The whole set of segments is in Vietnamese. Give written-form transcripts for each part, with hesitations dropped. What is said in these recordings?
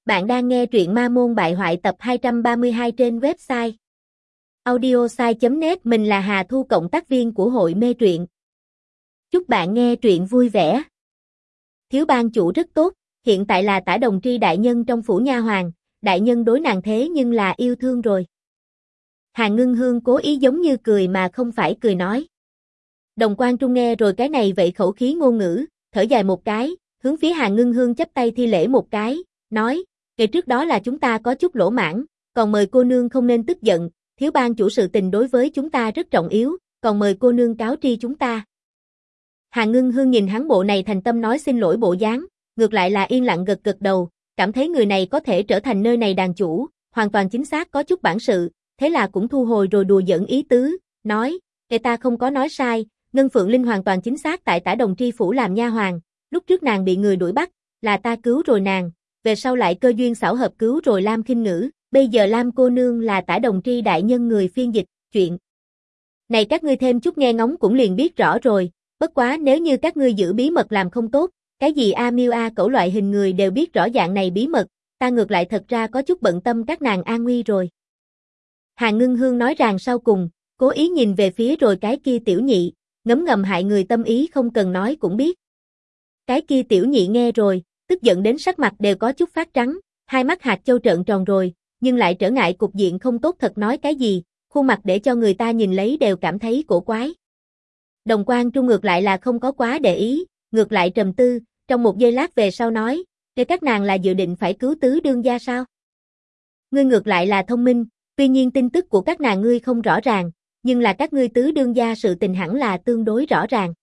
Bạn đang nghe truyện Ma Môn Bại Hoại tập 232 trên website audiosai.net. Mình là Hà Thu, cộng tác viên của hội mê truyện. Chúc bạn nghe truyện vui vẻ. Thiếu ban chủ rất tốt, hiện tại là Tả Đồng Tri đại nhân trong phủ nha hoàng, đại nhân đối nàng thế nhưng là yêu thương rồi. Hà Ngưng Hương cố ý giống như cười mà không phải cười nói. Đồng Quan Trung nghe rồi cái này vậy khẩu khí ngôn ngữ, thở dài một cái, hướng phía Hà Ngưng Hương chắp tay thi lễ một cái, nói: "Ngày trước đó là chúng ta có chút lỗ mãng, còn mời cô nương không nên tức giận, thiếu ban chủ sự tình đối với chúng ta rất trọng yếu, còn mời cô nương cáo tri chúng ta." Hà Ngưng Hương nhìn hắn bộ này thành tâm nói xin lỗi bộ dáng, ngược lại là yên lặng gật gật đầu, cảm thấy người này có thể trở thành nơi này đàn chủ, hoàn toàn chính xác có chút bản sự, thế là cũng thu hồi rồi đùa giỡn ý tứ, nói: "Người ta không có nói sai, Ngân Phượng Linh hoàn toàn chính xác tại Tả Đồng Tri phủ làm nha hoàn, lúc trước nàng bị người đuổi bắt, là ta cứu rồi nàng, về sau lại cơ duyên xảo hợp cứu rồi Lam Khinh Ngữ, bây giờ Lam cô nương là Tả Đồng Tri đại nhân người phiên dịch, chuyện này các ngươi thêm chút nghe ngóng cũng liền biết rõ rồi, bất quá nếu như các ngươi giữ bí mật làm không tốt, cái gì A Miêu A Cẩu loại hình người đều biết rõ dạng này bí mật, ta ngược lại thật ra có chút bận tâm các nàng an nguy rồi." Hà Ngưng Hương nói rằng sau cùng, cố ý nhìn về phía rồi cái kia tiểu nhị, ngấm ngầm hại người tâm ý không cần nói cũng biết. Cái kia tiểu nhị nghe rồi, tức giận đến sắc mặt đều có chút phát trắng, hai mắt hạt châu trợn tròn rồi, nhưng lại trở ngại cục diện không tốt thật nói cái gì, khuôn mặt để cho người ta nhìn lấy đều cảm thấy cổ quái. Đồng Quan Trung ngược lại là không có quá để ý, ngược lại trầm tư, trong một giây lát về sau nói: "Để các nàng là dự định phải cứu tứ đương gia sao? Ngươi ngược lại là thông minh, tuy nhiên tin tức của các nàng ngươi không rõ ràng, nhưng là các ngươi tứ đương gia sự tình hẳn là tương đối rõ ràng."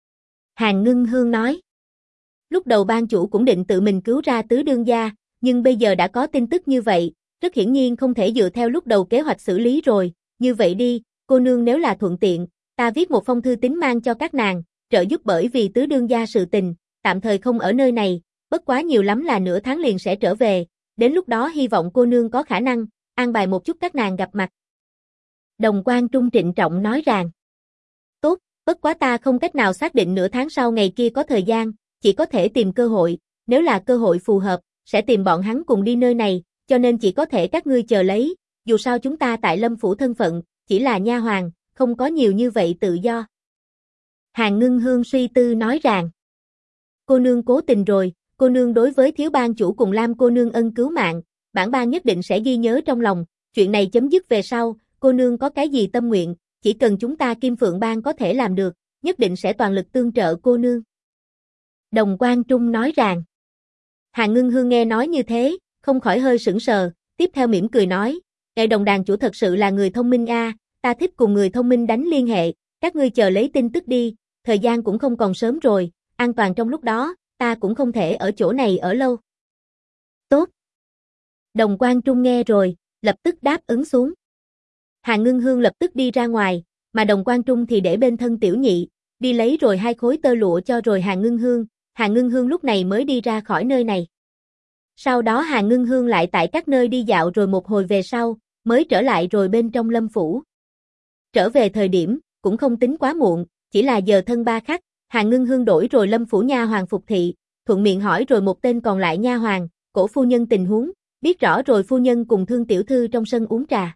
Hàn Ngưng Hương nói. Lúc đầu ban chủ cũng định tự mình cứu ra tứ đương gia, nhưng bây giờ đã có tin tức như vậy, rất hiển nhiên không thể dựa theo lúc đầu kế hoạch xử lý rồi, như vậy đi, cô nương nếu là thuận tiện, ta viết một phong thư tín mang cho các nàng, trợ giúp bởi vì tứ đương gia sự tình, tạm thời không ở nơi này, bất quá nhiều lắm là nửa tháng liền sẽ trở về, đến lúc đó hy vọng cô nương có khả năng, an bài một chút các nàng gặp mặt. Đồng Quan Trung trịnh trọng nói rằng: "Tốt, bất quá ta không cách nào xác định nửa tháng sau ngày kia có thời gian, chỉ có thể tìm cơ hội, nếu là cơ hội phù hợp, sẽ tìm bọn hắn cùng đi nơi này, cho nên chỉ có thể các ngươi chờ lấy, dù sao chúng ta tại Lâm phủ thân phận, chỉ là nha hoàn, không có nhiều như vậy tự do." Hàn Ngưng Hương suy tư nói rằng: "Cô nương cố tình rồi, cô nương đối với thiếu ban chủ cùng Lam cô nương ân cứu mạng, bản ban nhất định sẽ ghi nhớ trong lòng, chuyện này chấm dứt về sau, cô nương có cái gì tâm nguyện, chỉ cần chúng ta Kim Phượng Bang có thể làm được, nhất định sẽ toàn lực tương trợ cô nương." Đồng Quan Trung nói rằng. Hàn Ngưng Hương nghe nói như thế, không khỏi hơi sững sờ, tiếp theo mỉm cười nói: "Ngài Đồng đàn chủ thật sự là người thông minh a, ta thích cùng người thông minh đánh liên hệ, các ngươi chờ lấy tin tức đi, thời gian cũng không còn sớm rồi, an toàn trong lúc đó, ta cũng không thể ở chỗ này ở lâu." "Tốt." Đồng Quan Trung nghe rồi, lập tức đáp ứng xuống. Hàn Ngưng Hương lập tức đi ra ngoài, mà Đồng Quan Trung thì để bên thân tiểu nhị, đi lấy rồi 2 khối tơ lụa cho rồi Hàn Ngưng Hương, Hàn Ngưng Hương lúc này mới đi ra khỏi nơi này. Sau đó Hàn Ngưng Hương lại tại các nơi đi dạo rồi một hồi về sau, mới trở lại rồi bên trong Lâm phủ. Trở về thời điểm, cũng không tính quá muộn, chỉ là giờ thân 3 khắc, Hàn Ngưng Hương đổi rồi Lâm phủ nha hoàng phục thị, thuận miệng hỏi rồi một tên còn lại nha hoàng, Cổ phu nhân tình huống, biết rõ rồi phu nhân cùng Thương tiểu thư trong sân uống trà.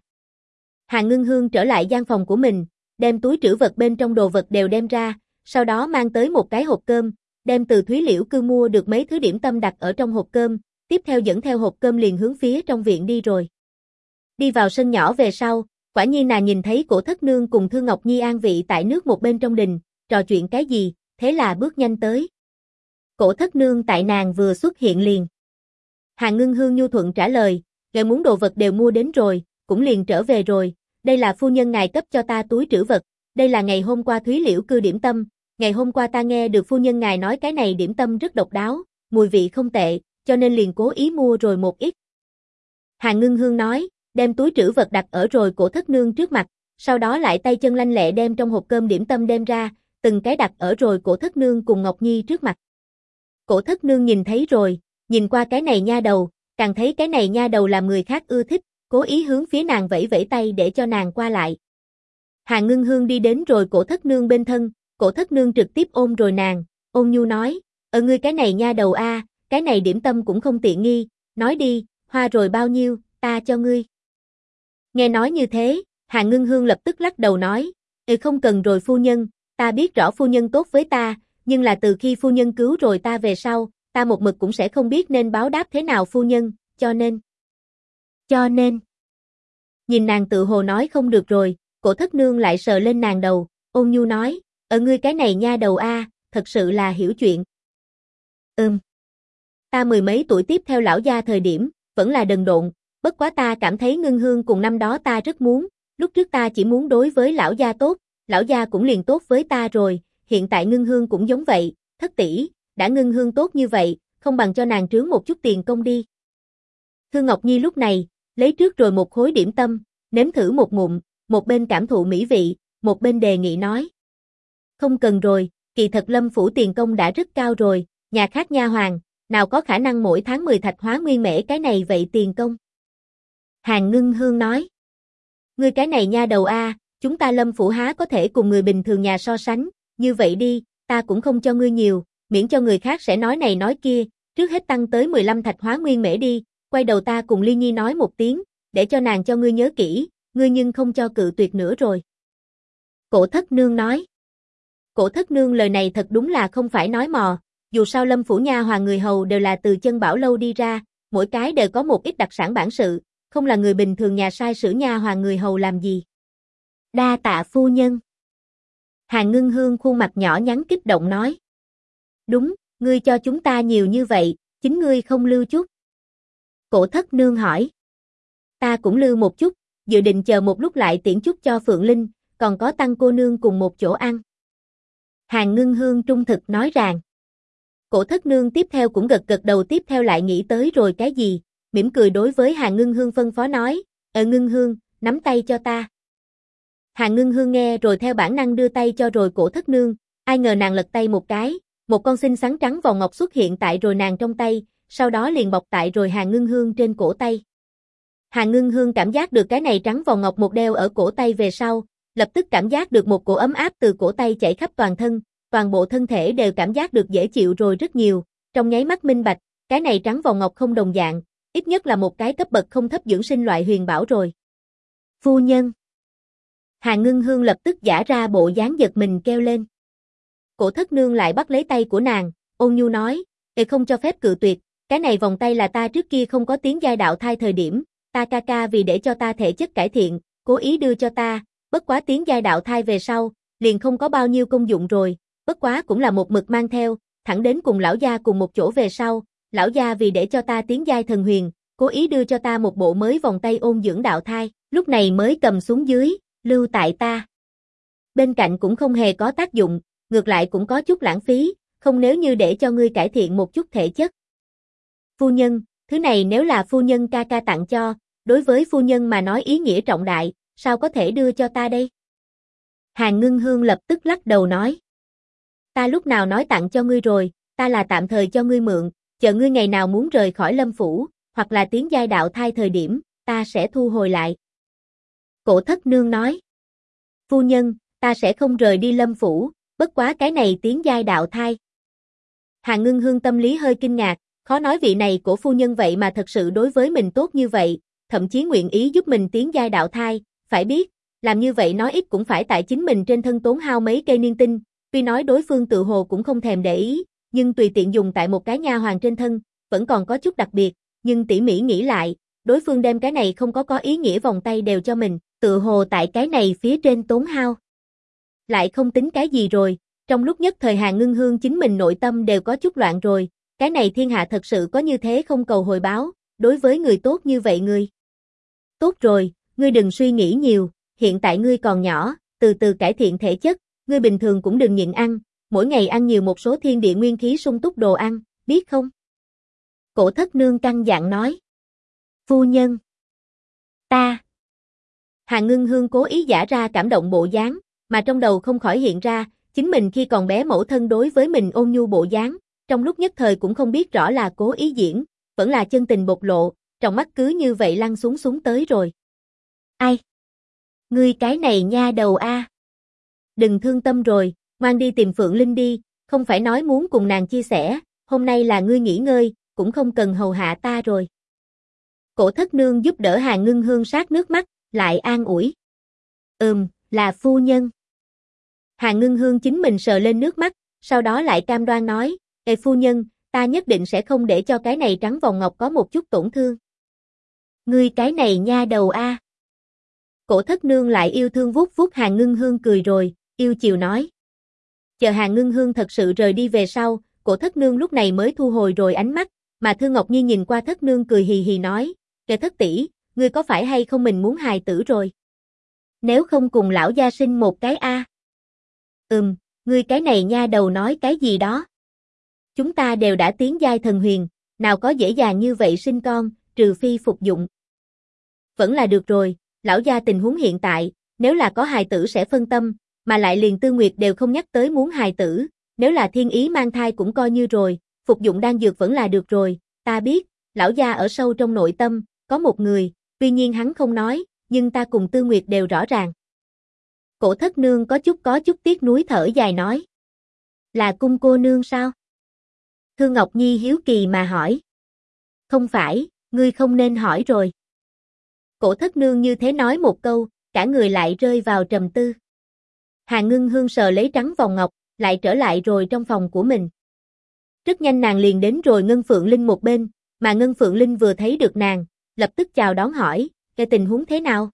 Hàn Ngưng Hương trở lại gian phòng của mình, đem túi trữ vật bên trong đồ vật đều đem ra, sau đó mang tới một cái hộp cơm, đem từ Thúy Liễu cư mua được mấy thứ điểm tâm đặt ở trong hộp cơm, tiếp theo dẫn theo hộp cơm liền hướng phía trong viện đi rồi. Đi vào sân nhỏ về sau, quả nhiên nàng nhìn thấy Cổ Thất Nương cùng Thương Ngọc Nhi an vị tại nước một bên trong đình, trò chuyện cái gì, thế là bước nhanh tới. Cổ Thất Nương tại nàng vừa xuất hiện liền. Hàn Ngưng Hương nhu thuận trả lời: "Ngài muốn đồ vật đều mua đến rồi, cũng liền trở về rồi, đây là phu nhân ngài cấp cho ta túi trữ vật, đây là ngày hôm qua Thúy Liễu cư điểm tâm, ngày hôm qua ta nghe được phu nhân ngài nói cái này điểm tâm rất độc đáo, mùi vị không tệ, cho nên liền cố ý mua rồi một ít." Hàn Ngưng Hương nói, đem túi trữ vật đặt ở rồi Cổ Thất Nương trước mặt, sau đó lại tay chân lanh lẹ đem trong hộp cơm điểm tâm đem ra, từng cái đặt ở rồi Cổ Thất Nương cùng Ngọc Nhi trước mặt. Cổ Thất Nương nhìn thấy rồi, nhìn qua cái này nha đầu, càng thấy cái này nha đầu làm người khác ưa thích, cố ý hướng phía nàng vẫy vẫy tay để cho nàng qua lại. Hàn Ngưng Hương đi đến rồi Cổ Thất Nương bên thân, Cổ Thất Nương trực tiếp ôm rồi nàng, ôn nhu nói: "Ngươi cái này nha đầu a, cái này điểm tâm cũng không tiện nghi, nói đi, hoa rồi bao nhiêu, ta cho ngươi. Nghe nói như thế, Hàn Ngưng Hương lập tức lắc đầu nói, không cần rồi phu nhân, ta biết rõ phu nhân tốt với ta, nhưng là từ khi phu nhân cứu rồi ta về sau, ta một mực cũng sẽ không biết nên báo đáp thế nào phu nhân, cho nên. Nhìn nàng tự hồ nói không được rồi, Cổ Thất Nương lại sờ lên nàng đầu, ôn nhu nói, ngươi cái này nha đầu a, thật sự là hiểu chuyện. Ta mười mấy tuổi tiếp theo lão gia thời điểm, vẫn là đần độn, bất quá ta cảm thấy Ngưng Hương cùng năm đó ta rất muốn, lúc trước ta chỉ muốn đối với lão gia tốt, lão gia cũng liền tốt với ta rồi, hiện tại Ngưng Hương cũng giống vậy, thất tỷ, đã Ngưng Hương tốt như vậy, không bằng cho nàng trướng một chút tiền công đi. Khương Ngọc Nhi lúc này, lấy trước rồi một khối điểm tâm, nếm thử một ngụm, một bên cảm thụ mỹ vị, một bên đề nghị nói. Không cần rồi, kỳ thật Lâm phủ tiền công đã rất cao rồi, nhà khác nha hoàn, nào có khả năng mỗi tháng 10 thạch hóa nguyên mễ cái này vậy tiền công. Hàn Ngưng Hương nói. Ngươi cái này nha đầu a, chúng ta Lâm phủ há có thể cùng người bình thường nhà so sánh, như vậy đi, ta cũng không cho ngươi nhiều, miễn cho người khác sẽ nói này nói kia, trước hết tăng tới 15 thạch hóa nguyên mễ đi, quay đầu ta cùng Ly Nhi nói một tiếng, để cho nàng cho ngươi nhớ kỹ, ngươi nhưng không cho cự tuyệt nữa rồi. Cổ Thất Nương nói. Cổ Thất Nương lời này thật đúng là không phải nói mò, dù sao Lâm phủ nha hoàn người hầu đều là từ Chân Bảo lâu đi ra, mỗi cái đều có một ít đặc sản bản sự, không là người bình thường nhà sai sử nha hoàn người hầu làm gì. Đa tạ phu nhân. Hàn Ngưng Hương khuôn mặt nhỏ nhắn kích động nói. Đúng, ngươi cho chúng ta nhiều như vậy, chính ngươi không lưu chút. Cổ Thất Nương hỏi. Ta cũng lưu một chút, dự định chờ một lúc lại tiễn chút cho Phượng Linh, còn có Tăng cô nương cùng một chỗ ăn. Hàn Ngưng Hương trung thực nói rằng. Cổ Thất Nương tiếp theo cũng gật gật đầu, tiếp theo lại nghĩ tới rồi cái gì, mỉm cười đối với Hàn Ngưng Hương phân phó nói, Ngưng Hương, nắm tay cho ta. Hàn Ngưng Hương nghe rồi theo bản năng đưa tay cho rồi Cổ Thất Nương, ai ngờ nàng lật tay một cái, một con xinh xắn trắng vòng ngọc xuất hiện tại rồi nàng trong tay, sau đó liền bọc tại rồi Hàn Ngưng Hương trên cổ tay. Hàn Ngưng Hương cảm giác được cái này trắng vòng ngọc một đeo ở cổ tay về sau, lập tức cảm giác được một cổ ấm áp từ cổ tay chảy khắp toàn thân, toàn bộ thân thể đều cảm giác được dễ chịu rồi rất nhiều, trong nháy mắt minh bạch, cái này trắng vòng ngọc không đồng dạng, ít nhất là một cái cấp bậc không thấp dưỡng sinh loại huyền bảo rồi. Phu nhân. Hàn Ngưng Hương lập tức giả ra bộ dáng giật mình kêu lên. Cổ Thất Nương lại bắt lấy tay của nàng, ôn nhu nói, không cho phép cự tuyệt, cái này vòng tay là ta trước kia không có tiến giai đạo thai thời điểm, ta ca ca vì để cho ta thể chất cải thiện, cố ý đưa cho ta, bất quá tiến giai đạo thai về sau, liền không có bao nhiêu công dụng rồi, bất quá cũng là một mực mang theo, thẳng đến cùng lão gia cùng một chỗ về sau, lão gia vì để cho ta tiến giai thần huyền, cố ý đưa cho ta một bộ mới vòng tay ôn dưỡng đạo thai, lúc này mới cầm xuống dưới, lưu tại ta. Bên cạnh cũng không hề có tác dụng, ngược lại cũng có chút lãng phí, không nếu như để cho ngươi cải thiện một chút thể chất. Phu nhân, thứ này nếu là phu nhân ca ca tặng cho, đối với phu nhân mà nói ý nghĩa trọng đại, sao có thể đưa cho ta đây? Hàn Ngưng Hương lập tức lắc đầu nói. Ta lúc nào nói tặng cho ngươi rồi, ta là tạm thời cho ngươi mượn, chờ ngươi ngày nào muốn rời khỏi Lâm phủ, hoặc là tiến giai đạo thai thời điểm, ta sẽ thu hồi lại. Cổ Thất Nương nói. Phu nhân, ta sẽ không rời đi Lâm phủ, bất quá cái này tiến giai đạo thai. Hàn Ngưng Hương tâm lý hơi kinh ngạc, khó nói vị này của phu nhân vậy mà thật sự đối với mình tốt như vậy, thậm chí nguyện ý giúp mình tiến giai đạo thai, phải biết, làm như vậy nói ít cũng phải tại chính mình trên thân tốn hao mấy cây niên tinh, tuy nói đối phương tự hồ cũng không thèm để ý, nhưng tùy tiện dùng tại một cái nha hoàn trên thân, vẫn còn có chút đặc biệt, nhưng tỉ mỉ nghĩ lại, đối phương đem cái này không có ý nghĩa vòng tay đều cho mình, tự hồ tại cái này phía trên tốn hao. Lại không tính cái gì rồi, trong lúc nhất thời Hàn Ngưng Hương chính mình nội tâm đều có chút loạn rồi, cái này thiên hạ thật sự có như thế không cầu hồi báo, đối với người tốt như vậy ngươi. Tốt rồi, ngươi đừng suy nghĩ nhiều, hiện tại ngươi còn nhỏ, từ từ cải thiện thể chất, ngươi bình thường cũng đừng nhịn ăn, mỗi ngày ăn nhiều một số thiên địa nguyên khí sung túc đồ ăn, biết không? Cổ Thất Nương căn dặn nói. Phu nhân. Ta. Hàn Ngưng Hương cố ý giả ra cảm động bộ dáng, mà trong đầu không khỏi hiện ra, chính mình khi còn bé mẫu thân đối với mình ôn nhu bộ dáng, trong lúc nhất thời cũng không biết rõ là cố ý diễn, vẫn là chân tình bộc lộ, trong mắt cứ như vậy lăn xuống tới rồi. Ai? Ngươi cái này nha đầu a. Đừng thương tâm rồi, ngoan đi tìm Phượng Linh đi, không phải nói muốn cùng nàng chia sẻ, hôm nay là ngươi nghỉ ngơi, cũng không cần hầu hạ ta rồi. Cổ thất nương giúp đỡ Hàn Ngưng Hương sát nước mắt, lại an ủi. Là phu nhân. Hàn Ngưng Hương chính mình sờ lên nước mắt, sau đó lại cam đoan nói, Ê phu nhân, ta nhất định sẽ không để cho cái này trắng vòng ngọc có một chút tổn thương. Ngươi cái này nha đầu a. Cổ thất nương lại yêu thương vuốt vuốt Hàn Ngưng Hương cười rồi, yêu chiều nói. Chờ Hàn Ngưng Hương thật sự rời đi về sau, cổ thất nương lúc này mới thu hồi rồi ánh mắt, mà Thương Ngọc Nhi nhìn qua thất nương cười hì hì nói, Kẻ thất tỷ, ngươi có phải hay không mình muốn hài tử rồi? Nếu không cùng lão gia sinh một cái a. Ngươi cái này nha đầu nói cái gì đó? Chúng ta đều đã tiến giai thần huyền, nào có dễ dàng như vậy sinh con, trừ phi phục dụng. Vẫn là được rồi, lão gia tình huống hiện tại, nếu là có hài tử sẽ phân tâm, mà lại liền Tư Nguyệt đều không nhắc tới muốn hài tử, nếu là thiên ý mang thai cũng coi như rồi, phục dụng đan dược vẫn là được rồi, ta biết, lão gia ở sâu trong nội tâm, có một người, tuy nhiên hắn không nói, nhưng ta cùng Tư Nguyệt đều rõ ràng. Cổ thất nương có chút tiếc nuối thở dài nói. Là cung cô nương sao? Thương Ngọc Nhi hiếu kỳ mà hỏi. Không phải, ngươi không nên hỏi rồi. Cổ thất nương như thế nói một câu, cả người lại rơi vào trầm tư. Hàn Ngưng Hương sờ lấy trắng vòng ngọc, lại trở lại rồi trong phòng của mình. Rất nhanh nàng liền đến rồi Ngân Phượng Linh một bên, mà Ngân Phượng Linh vừa thấy được nàng, lập tức chào đón hỏi, cái tình huống thế nào?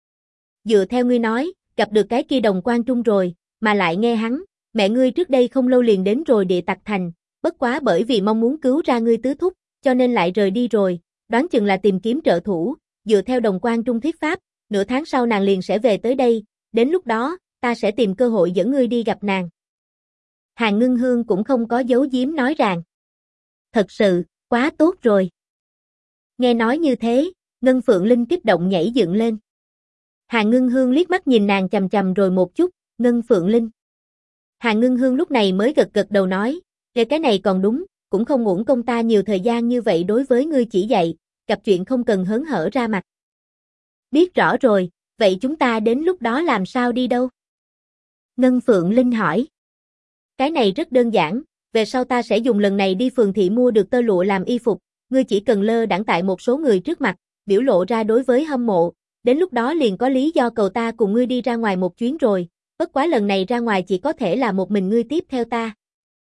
Dựa theo ngươi nói, gặp được cái kia Đồng Quan Trung rồi, mà lại nghe hắn, mẹ ngươi trước đây không lâu liền đến rồi Địa Tặc Thành, bất quá bởi vì mong muốn cứu ra ngươi tứ thúc, cho nên lại rời đi rồi, đoán chừng là tìm kiếm trợ thủ, dựa theo Đồng Quan Trung thuyết pháp, nửa tháng sau nàng liền sẽ về tới đây, đến lúc đó, ta sẽ tìm cơ hội dẫn ngươi đi gặp nàng. Hàn Ngưng Hương cũng không có giấu giếm nói rằng. Thật sự, quá tốt rồi. Nghe nói như thế, Ngân Phượng Linh kích động nhảy dựng lên. Hàn Ngưng Hương liếc mắt nhìn nàng chằm chằm rồi một chút, Ngân Phượng Linh. Hàn Ngưng Hương lúc này mới gật đầu nói, cái này còn đúng, cũng không uổng công ta nhiều thời gian như vậy đối với ngươi chỉ dạy, gặp chuyện không cần hớn hở ra mặt. Biết rõ rồi, vậy chúng ta đến lúc đó làm sao đi đâu? Ngân Phượng Linh hỏi. Cái này rất đơn giản, về sau ta sẽ dùng lần này đi phường thị mua được tơ lụa làm y phục, ngươi chỉ cần lơ đãng tại một số người trước mặt, biểu lộ ra đối với hâm mộ, đến lúc đó liền có lý do cầu ta cùng ngươi đi ra ngoài một chuyến rồi, bất quá lần này ra ngoài chỉ có thể là một mình ngươi tiếp theo ta.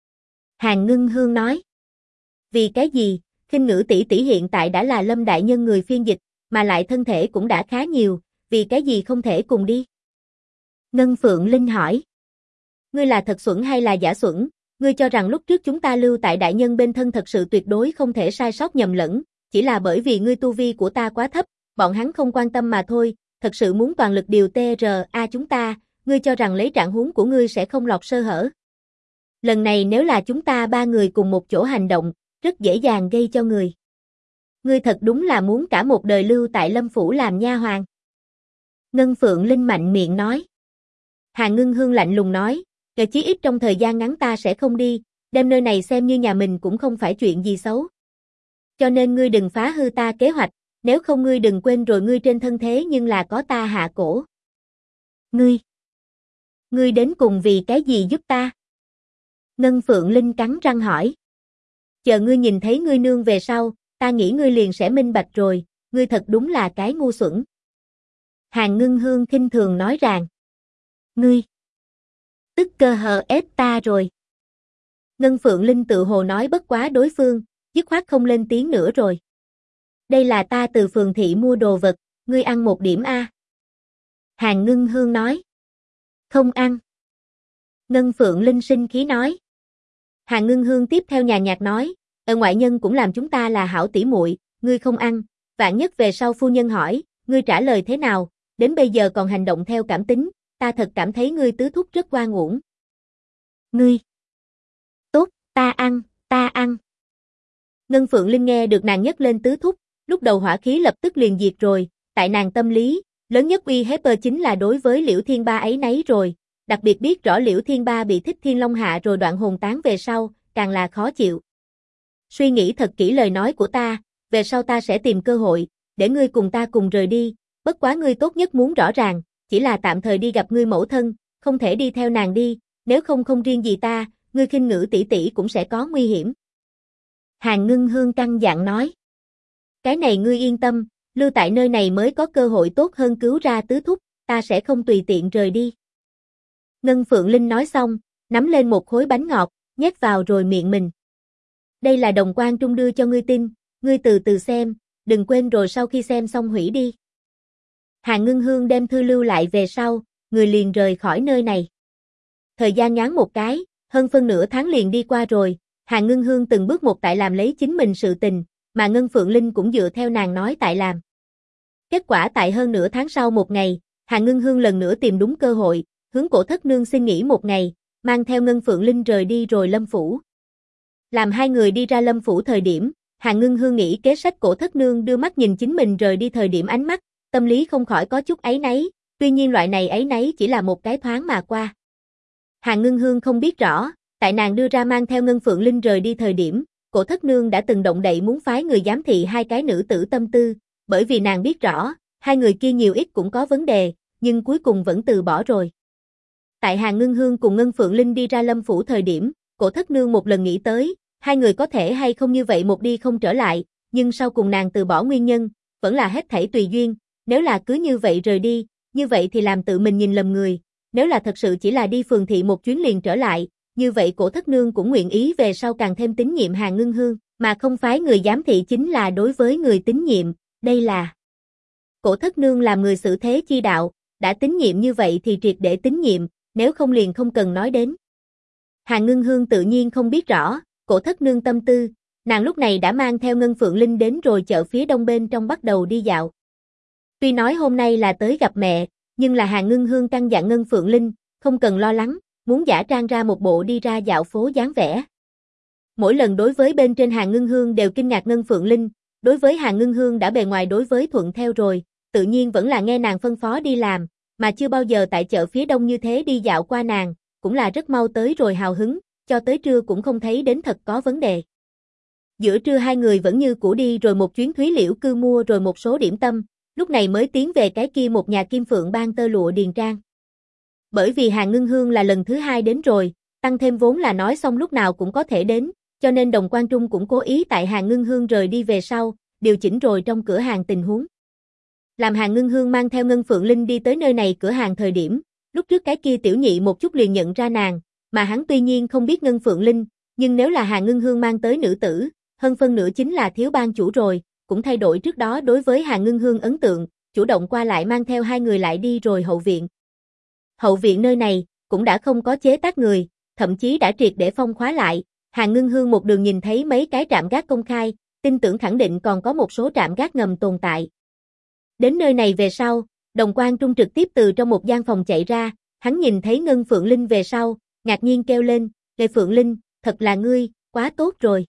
Hàn Ngưng Hương nói. Vì cái gì, Khinh Ngữ tỷ tỷ hiện tại đã là Lâm đại nhân người phiên dịch, mà lại thân thể cũng đã khá nhiều, vì cái gì không thể cùng đi? Ngân Phượng Linh hỏi. Ngươi là thật xuẩn hay là giả xuẩn? Ngươi cho rằng lúc trước chúng ta lưu tại đại nhân bên thân thật sự tuyệt đối không thể sai sót nhầm lẫn, chỉ là bởi vì ngươi tu vi của ta quá thấp, bọn hắn không quan tâm mà thôi, thật sự muốn toàn lực điều TRA chúng ta, ngươi cho rằng lấy trạng huống của ngươi sẽ không lọt sơ hở. Lần này nếu là chúng ta ba người cùng một chỗ hành động, rất dễ dàng gây cho người. Ngươi thật đúng là muốn cả một đời lưu tại Lâm Phủ làm nha hoàn. Ngân Phượng Linh mạnh miệng nói. Hàn Ngưng Hương lạnh lùng nói, chí ít trong thời gian ngắn ta sẽ không đi, đem nơi này xem như nhà mình cũng không phải chuyện gì xấu. Cho nên ngươi đừng phá hư ta kế hoạch, nếu không ngươi đừng quên rồi ngươi trên thân thế nhưng là có ta hạ cổ. Ngươi đến cùng vì cái gì giúp ta? Ngân Phượng Linh cắn răng hỏi. Chờ ngươi nhìn thấy ngươi nương về sau, ta nghĩ ngươi liền sẽ minh bạch rồi, ngươi thật đúng là cái ngu xuẩn. Hàn Ngưng Hương khinh thường nói rằng. Ngươi tức cơ hờ ép ta rồi. Ngân Phượng Linh tự hồ nói bất quá đối phương, dứt khoát không lên tiếng nữa rồi. Đây là ta từ phường thị mua đồ vật, ngươi ăn một điểm a. Hàn Ngưng Hương nói. Không ăn. Ngân Phượng Linh sinh khí nói. Hàn Ngưng Hương tiếp theo nhàn nhạt nói, ở ngoại nhân cũng làm chúng ta là hảo tỷ muội, ngươi không ăn, vạn nhất về sau phu nhân hỏi, ngươi trả lời thế nào, đến bây giờ còn hành động theo cảm tính, ta thật cảm thấy ngươi tứ thúc rất oan uổng. Ngươi. Tốt, ta ăn. Ngân Phượng Linh nghe được nàng nhắc lên tứ thúc, lúc đầu hỏa khí lập tức liền diệt rồi, tại nàng tâm lý, lớn nhất uy hiếp chính là đối với Liễu Thiên Ba ấy nấy rồi, đặc biệt biết rõ Liễu Thiên Ba bị Thích Thiên Long hạ rồi đoạn hồn tán về sau, càng là khó chịu. Suy nghĩ thật kỹ lời nói của ta, về sau ta sẽ tìm cơ hội, để ngươi cùng ta cùng rời đi, bất quá ngươi tốt nhất muốn rõ ràng, chỉ là tạm thời đi gặp ngươi mẫu thân, không thể đi theo nàng đi, nếu không không riêng gì ta, ngươi Khinh Ngữ tỷ tỷ cũng sẽ có nguy hiểm. Hàn Ngưng Hương căng dặn nói. Cái này ngươi yên tâm, lưu tại nơi này mới có cơ hội tốt hơn cứu ra tứ thúc, ta sẽ không tùy tiện rời đi. Ngân Phượng Linh nói xong, nắm lên một khối bánh ngọt, nhét vào rồi miệng mình. Đây là Đồng Quan Trung đưa cho ngươi tin, ngươi từ từ xem, đừng quên rồi sau khi xem xong hủy đi. Hàn Ngưng Hương đem thư lưu lại về sau, người liền rời khỏi nơi này. Thời gian nhoáng một cái, hơn phân nửa tháng liền đi qua rồi, Hàn Ngưng Hương từng bước một tại làm lấy chính mình sự tình, mà Ngân Phượng Linh cũng dựa theo nàng nói tại làm. Kết quả tại hơn nửa tháng sau một ngày, Hàn Ngưng Hương lần nữa tìm đúng cơ hội, hướng Cổ Thất Nương xin nghỉ một ngày, mang theo Ngân Phượng Linh rời đi rồi Lâm Phủ. Làm hai người đi ra Lâm Phủ thời điểm, Hàn Ngưng Hương nghĩ kế sách Cổ Thất Nương đưa mắt nhìn chính mình rời đi thời điểm ánh mắt, tâm lý không khỏi có chút áy náy, tuy nhiên loại này áy náy chỉ là một cái thoáng mà qua. Hàn Ngưng Hương không biết rõ, tại nàng đưa ra mang theo Ngân Phượng Linh rời đi thời điểm, Cổ Thất Nương đã từng động đậy muốn phái người giám thị hai cái nữ tử tâm tư, bởi vì nàng biết rõ, hai người kia nhiều ít cũng có vấn đề, nhưng cuối cùng vẫn từ bỏ rồi. Tại Hàn Ngưng Hương cùng Ngân Phượng Linh đi ra Lâm Phủ thời điểm, Cổ Thất Nương một lần nghĩ tới, hai người có thể hay không như vậy một đi không trở lại, nhưng sau cùng nàng từ bỏ nguyên nhân, vẫn là hết thảy tùy duyên, nếu là cứ như vậy rời đi, như vậy thì làm tự mình nhìn lầm người, nếu là thật sự chỉ là đi phường thị một chuyến liền trở lại, như vậy Cổ Thất Nương cũng nguyện ý về sau càng thêm tín nhiệm Hàn Ngưng Hương, mà không phái người giám thị chính là đối với người tín nhiệm, đây là Cổ Thất Nương làm người xử thế chi đạo, đã tín nhiệm như vậy thì triệt để tín nhiệm, nếu không liền không cần nói đến. Hàn Ngưng Hương tự nhiên không biết rõ, Cổ Thất Nương tâm tư, nàng lúc này đã mang theo Ngân Phượng Linh đến rồi chợ phía đông bên trong bắt đầu đi dạo. Tuy nói hôm nay là tới gặp mẹ, nhưng là Hàn Ngưng Hương căn dặn Ngân Phượng Linh, không cần lo lắng, muốn giả trang ra một bộ đi ra dạo phố dáng vẻ. Mỗi lần đối với bên trên Hàn Ngưng Hương đều kinh ngạc Ngân Phượng Linh, đối với Hàn Ngưng Hương đã bề ngoài đối với thuận theo rồi, tự nhiên vẫn là nghe nàng phân phó đi làm, mà chưa bao giờ tại chợ phía đông như thế đi dạo qua nàng, cũng là rất mau tới rồi hào hứng, cho tới trưa cũng không thấy đến thật có vấn đề. Giữa trưa hai người vẫn như cũ đi rồi một chuyến Thúy Liễu cư mua rồi một số điểm tâm, lúc này mới tiến về cái kia một nhà Kim Phượng Bang tơ lụa điền trang. Bởi vì Hàn Ngưng Hương là lần thứ hai đến rồi, tăng thêm vốn là nói xong lúc nào cũng có thể đến, cho nên Đồng Quan Trung cũng cố ý tại Hàn Ngưng Hương rời đi về sau, điều chỉnh rồi trong cửa hàng tình huống. Làm Hàn Ngưng Hương mang theo Ngân Phượng Linh đi tới nơi này cửa hàng thời điểm, lúc trước cái kia tiểu nhị một chút liền nhận ra nàng, mà hắn tuy nhiên không biết Ngân Phượng Linh, nhưng nếu là Hàn Ngưng Hương mang tới nữ tử, hơn phân nửa chính là thiếu bang chủ rồi, cũng thay đổi trước đó đối với Hàn Ngưng Hương ấn tượng, chủ động qua lại mang theo hai người lại đi rồi hậu viện. Hậu viện nơi này, cũng đã không có chế tác người, thậm chí đã triệt để phong khóa lại, Hàn Ngưng Hương một đường nhìn thấy mấy cái trạm gác công khai, tin tưởng khẳng định còn có một số trạm gác ngầm tồn tại. Đến nơi này về sau, Đồng Quan Trung trực tiếp từ trong một gian phòng chạy ra, hắn nhìn thấy Ngân Phượng Linh về sau, ngạc nhiên kêu lên, Lê Phượng Linh, thật là ngươi, quá tốt rồi.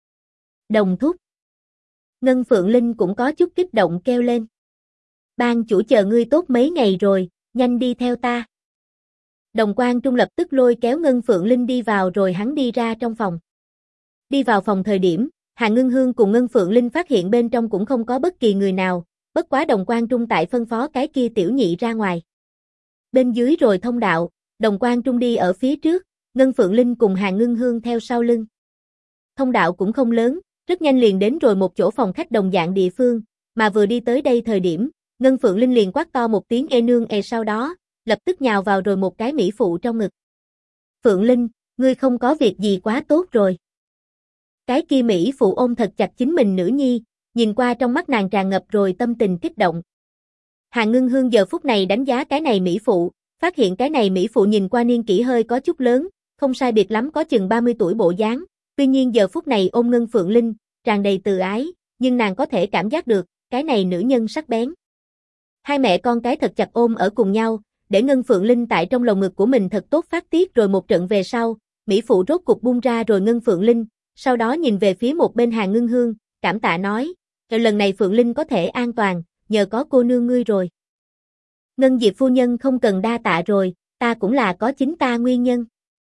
Đồng thúc. Ngân Phượng Linh cũng có chút kích động kêu lên. Ban chủ chờ ngươi tốt mấy ngày rồi, nhanh đi theo ta. Đồng Quan Trung lập tức lôi kéo Ngân Phượng Linh đi vào rồi hắn đi ra trong phòng. Đi vào phòng thời điểm, Hàn Ngưng Hương cùng Ngân Phượng Linh phát hiện bên trong cũng không có bất kỳ người nào, bất quá Đồng Quan Trung tại phân phó cái kia tiểu nhị ra ngoài. Bên dưới rồi thông đạo, Đồng Quan Trung đi ở phía trước, Ngân Phượng Linh cùng Hàn Ngưng Hương theo sau lưng. Thông đạo cũng không lớn, rất nhanh liền đến rồi một chỗ phòng khách đồng dạng địa phương, mà vừa đi tới đây thời điểm, Ngân Phượng Linh liền quát to một tiếng ê nương ê sau đó, lập tức nhào vào rồi một cái mỹ phụ trong ngực. Phượng Linh, ngươi không có việc gì quá tốt rồi. Cái kia mỹ phụ ôm thật chặt chính mình nữ nhi, nhìn qua trong mắt nàng tràn ngập rồi tâm tình kích động. Hàn Ngưng Hương giờ phút này đánh giá cái này mỹ phụ, phát hiện cái này mỹ phụ nhìn qua niên kỷ hơi có chút lớn, không sai biệt lắm có chừng 30 tuổi bộ dáng, tuy nhiên giờ phút này ôm Ngân Phượng Linh, tràn đầy từ ái, nhưng nàng có thể cảm giác được, cái này nữ nhân sắc bén. Hai mẹ con cái thật chặt ôm ở cùng nhau, để Ngân Phượng Linh tại trong lồng ngực của mình thật tốt phát tiết rồi một trận về sau, mỹ phụ rốt cục buông ra rồi Ngân Phượng Linh, sau đó nhìn về phía một bên Hàn Ngưng Hương, cảm tạ nói, lần này Phượng Linh có thể an toàn, nhờ có cô nương ngươi rồi. Ngân Diệp phu nhân không cần đa tạ rồi, ta cũng là có chính ta nguyên nhân.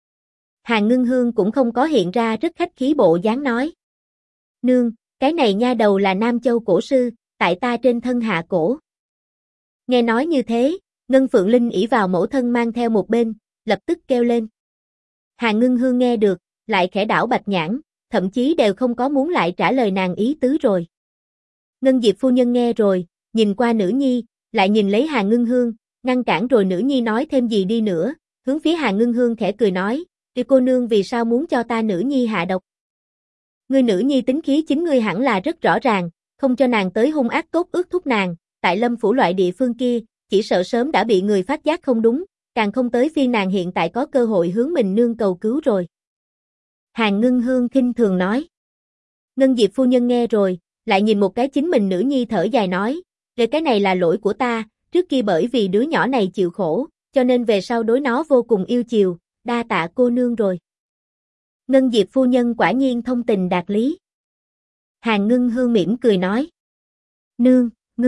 Hàn Ngưng Hương cũng không có hiện ra rất khách khí bộ dáng nói. Nương, cái này nha đầu là Nam Châu cổ sư, tại ta trên thân hạ cổ. Nghe nói như thế, Ngân Phượng Linh ỷ vào mẫu thân mang theo một bên, lập tức kêu lên. Hàn Ngưng Hương nghe được, lại khẽ đảo bạch nhãn, thậm chí đều không có muốn lại trả lời nàng ý tứ rồi. Ngân Diệp phu nhân nghe rồi, nhìn qua nữ nhi, lại nhìn lấy Hàn Ngưng Hương, ngăn cản rồi nữ nhi nói thêm gì đi nữa, hướng phía Hàn Ngưng Hương khẽ cười nói, "Tuy cô nương vì sao muốn cho ta nữ nhi hạ độc? Ngươi nữ nhi tính khí chính ngươi hẳn là rất rõ ràng, không cho nàng tới hung ác cốt ước thúc nàng, tại Lâm phủ loại địa phương kia, chỉ sợ sớm đã bị người phát giác không đúng, càng không tới phiên nàng hiện tại có cơ hội hướng mình nương cầu cứu rồi." Hàn Ngưng Hương khinh thường nói. Ngân Diệp phu nhân nghe rồi, lại nhìn một cái chính mình nữ nhi thở dài nói, "Về cái này là lỗi của ta, trước kia bởi vì đứa nhỏ này chịu khổ, cho nên về sau đối nó vô cùng yêu chiều, đa tạ cô nương rồi." Ngân Diệp phu nhân quả nhiên thông tình đạt lý. Hàn Ngưng Hương mỉm cười nói, "Nương,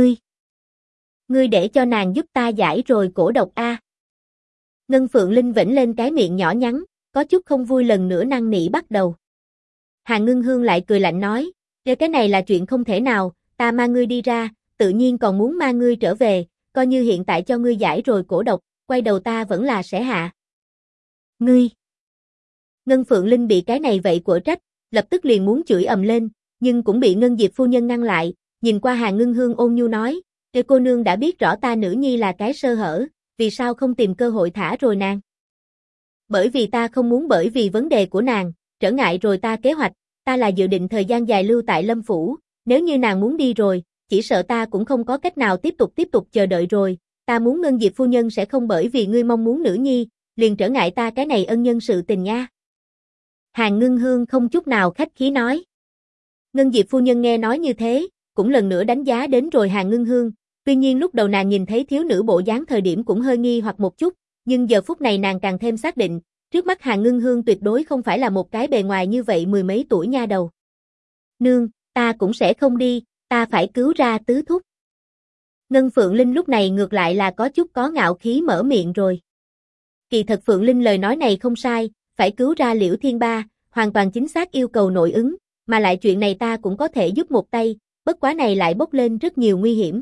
ngươi để cho nàng giúp ta giải rồi cổ độc a." Ngân Phượng Linh vểnh lên cái miệng nhỏ nhắn, có chút không vui lần nữa năn nỉ bắt đầu. Hàn Ngưng Hương lại cười lạnh nói, cái này là chuyện không thể nào, ta mang ngươi đi ra, tự nhiên còn muốn mang ngươi trở về, coi như hiện tại cho ngươi giải rồi cổ độc, quay đầu ta vẫn là sẽ hạ. Ngươi! Ngân Phượng Linh bị cái này vậy của trách, lập tức liền muốn chửi ầm lên, nhưng cũng bị Ngân Diệp phu nhân ngăn lại, nhìn qua Hàn Ngưng Hương ôn nhu nói, cô nương đã biết rõ ta nữ nhi là cái sơ hở, vì sao không tìm cơ hội thả rồi nàng? Bởi vì ta không muốn bởi vì vấn đề của nàng, trở ngại rồi ta kế hoạch, ta là dự định thời gian dài lưu tại Lâm phủ, nếu như nàng muốn đi rồi, chỉ sợ ta cũng không có cách nào tiếp tục chờ đợi rồi, ta muốn Ngân Diệp phu nhân sẽ không bởi vì ngươi mong muốn nữ nhi, liền trở ngại ta cái này ân nhân sự tình nha. Hàn Ngưng Hương không chút nào khách khí nói. Ngân Diệp phu nhân nghe nói như thế, cũng lần nữa đánh giá đến rồi Hàn Ngưng Hương, tuy nhiên lúc đầu nàng nhìn thấy thiếu nữ bộ dáng thời điểm cũng hơi nghi hoặc một chút, nhưng giờ phút này nàng càng thêm xác định, trước mắt Hàn Ngưng Hương tuyệt đối không phải là một cái bề ngoài như vậy mười mấy tuổi nha đầu. Nương, ta cũng sẽ không đi, ta phải cứu ra tứ thúc. Ngân Phượng Linh lúc này ngược lại là có chút có ngạo khí mở miệng rồi. Kỳ thật Phượng Linh lời nói này không sai, phải cứu ra Liễu Thiên Ba, hoàn toàn chính xác yêu cầu nội ứng, mà lại chuyện này ta cũng có thể giúp một tay, bất quá này lại bốc lên rất nhiều nguy hiểm.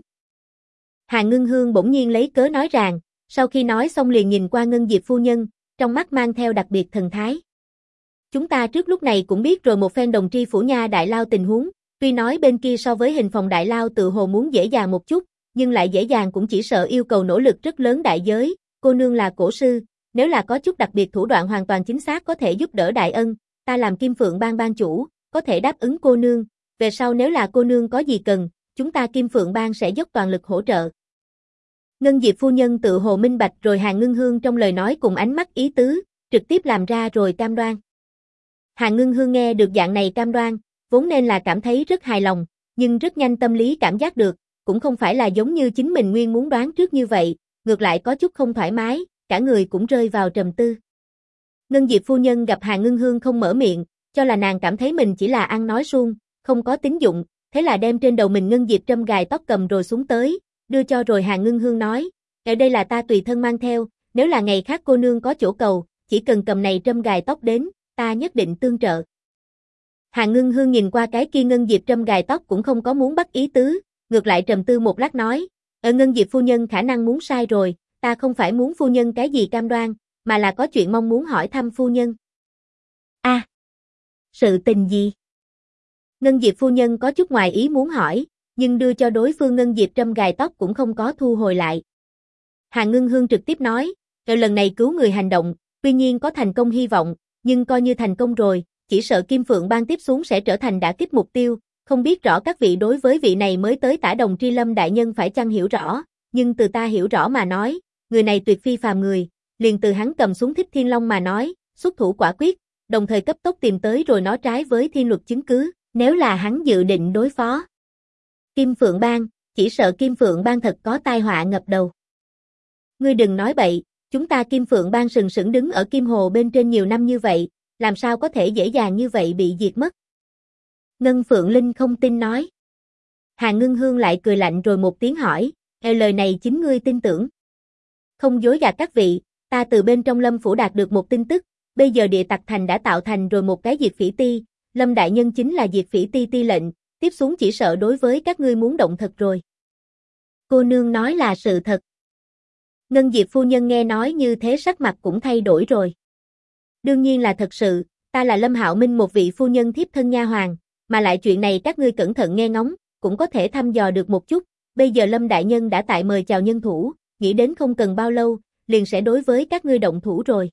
Hàn Ngưng Hương bỗng nhiên lấy cớ nói rằng, sau khi nói xong liền nhìn qua Ngân Diệp phu nhân, trong mắt mang theo đặc biệt thần thái. Chúng ta trước lúc này cũng biết rồi một phen Đồng Tri phủ nha đại lao tình huống, tuy nói bên kia so với Hình Phòng đại lao tự hồ muốn dễ dàng một chút, nhưng lại dễ dàng cũng chỉ sợ yêu cầu nỗ lực rất lớn đại giới, cô nương là cổ sư, nếu là có chút đặc biệt thủ đoạn hoàn toàn chính xác có thể giúp đỡ đại ân, ta làm Kim Phượng Bang bang chủ, có thể đáp ứng cô nương, về sau nếu là cô nương có gì cần, chúng ta Kim Phượng Bang sẽ dốc toàn lực hỗ trợ. Ngân Diệp phu nhân tự hồ minh bạch rồi Hàn Ngưng Hương trong lời nói cùng ánh mắt ý tứ, trực tiếp làm ra rồi cam đoan. Hàn Ngưng Hương nghe được dạng này cam đoan, vốn nên là cảm thấy rất hài lòng, nhưng rất nhanh tâm lý cảm giác được, cũng không phải là giống như chính mình nguyên muốn đoán trước như vậy, ngược lại có chút không thoải mái, cả người cũng rơi vào trầm tư. Ngân Diệp phu nhân gặp Hàn Ngưng Hương không mở miệng, cho là nàng cảm thấy mình chỉ là ăn nói suông, không có tín dụng, thế là đem trên đầu mình Ngân Diệp trâm gài tóc cầm rồi xuống tới, đưa cho rồi Hàn Ngưng Hương nói, ở đây là ta tùy thân mang theo, nếu là ngày khác cô nương có chỗ cầu, chỉ cần cầm này trâm gài tóc đến, ta nhất định tương trợ. Hàn Ngưng Hương nhìn qua cái kia Ngân Diệp trâm gài tóc cũng không có muốn bắt ý tứ, ngược lại trầm tư một lát nói, Ngân Diệp phu nhân khả năng muốn sai rồi, ta không phải muốn phu nhân cái gì cam đoan, mà là có chuyện mong muốn hỏi thăm phu nhân. Sự tình gì? Ngân Diệp phu nhân có chút ngoài ý muốn hỏi, nhưng đưa cho đối phương Ngân Diệp trâm gài tóc cũng không có thu hồi lại. Hàn Ngưng Hương trực tiếp nói, lần này cứu người hành động, tuy nhiên có thành công hy vọng, nhưng coi như thành công rồi, chỉ sợ Kim Phượng Bang tiếp xuống sẽ trở thành đả kích mục tiêu, không biết rõ các vị đối với vị này mới tới Tả Đồng Tri Lâm đại nhân phải chăng hiểu rõ, nhưng từ ta hiểu rõ mà nói, người này tuyệt phi phàm người, liền từ hắn cầm xuống Thích Thiên Long mà nói, xuất thủ quả quyết, đồng thời cấp tốc tìm tới rồi nó trái với thiên luật chứng cứ, nếu là hắn dự định đối phó Kim Phượng Bang, chỉ sợ Kim Phượng Bang thật có tai họa ngập đầu. Ngươi đừng nói bậy, chúng ta Kim Phượng Bang sừng sững đứng ở Kim Hồ bên trên nhiều năm như vậy, làm sao có thể dễ dàng như vậy bị diệt mất? Ngân Phượng Linh không tin nói. Hàn Ngưng Hương lại cười lạnh rồi một tiếng hỏi, lời này chính ngươi tin tưởng? Không dối gạt các vị, ta từ bên trong Lâm phủ đạt được một tin tức, bây giờ Địa Tặc Thành đã tạo thành rồi một cái diệt phỉ ti, Lâm đại nhân chính là diệt phỉ ti ti lệnh, tiếp xuống chỉ sợ đối với các ngươi muốn động thật rồi. Cô nương nói là sự thật. Ngân Diệp phu nhân nghe nói như thế sắc mặt cũng thay đổi rồi. Đương nhiên là thật sự, ta là Lâm Hạo Minh một vị phu nhân thiếp thân nha hoàn, mà lại chuyện này các ngươi cẩn thận nghe ngóng, cũng có thể thăm dò được một chút, bây giờ Lâm đại nhân đã tại mời chào nhân thủ, nghĩ đến không cần bao lâu, liền sẽ đối với các ngươi động thủ rồi.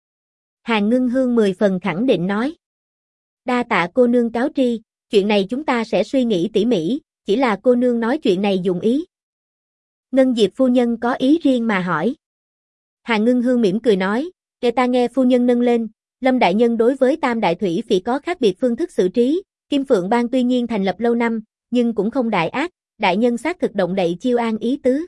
Hàn Ngưng Hương 10 phần khẳng định nói. Đa tạ cô nương cáo tri, chuyện này chúng ta sẽ suy nghĩ tỉ mỉ, chỉ là cô nương nói chuyện này dùng ý. Ngân Diệp phu nhân có ý riêng mà hỏi. Hàn Ngưng Hương mỉm cười nói, để ta nghe phu nhân nâng lên, Lâm đại nhân đối với Tam Đại Thủy Phỉ có khác biệt phương thức xử trí, Kim Phượng Bang tuy nhiên thành lập lâu năm, nhưng cũng không đại ác, đại nhân xác thực động đậy chiêu an ý tứ.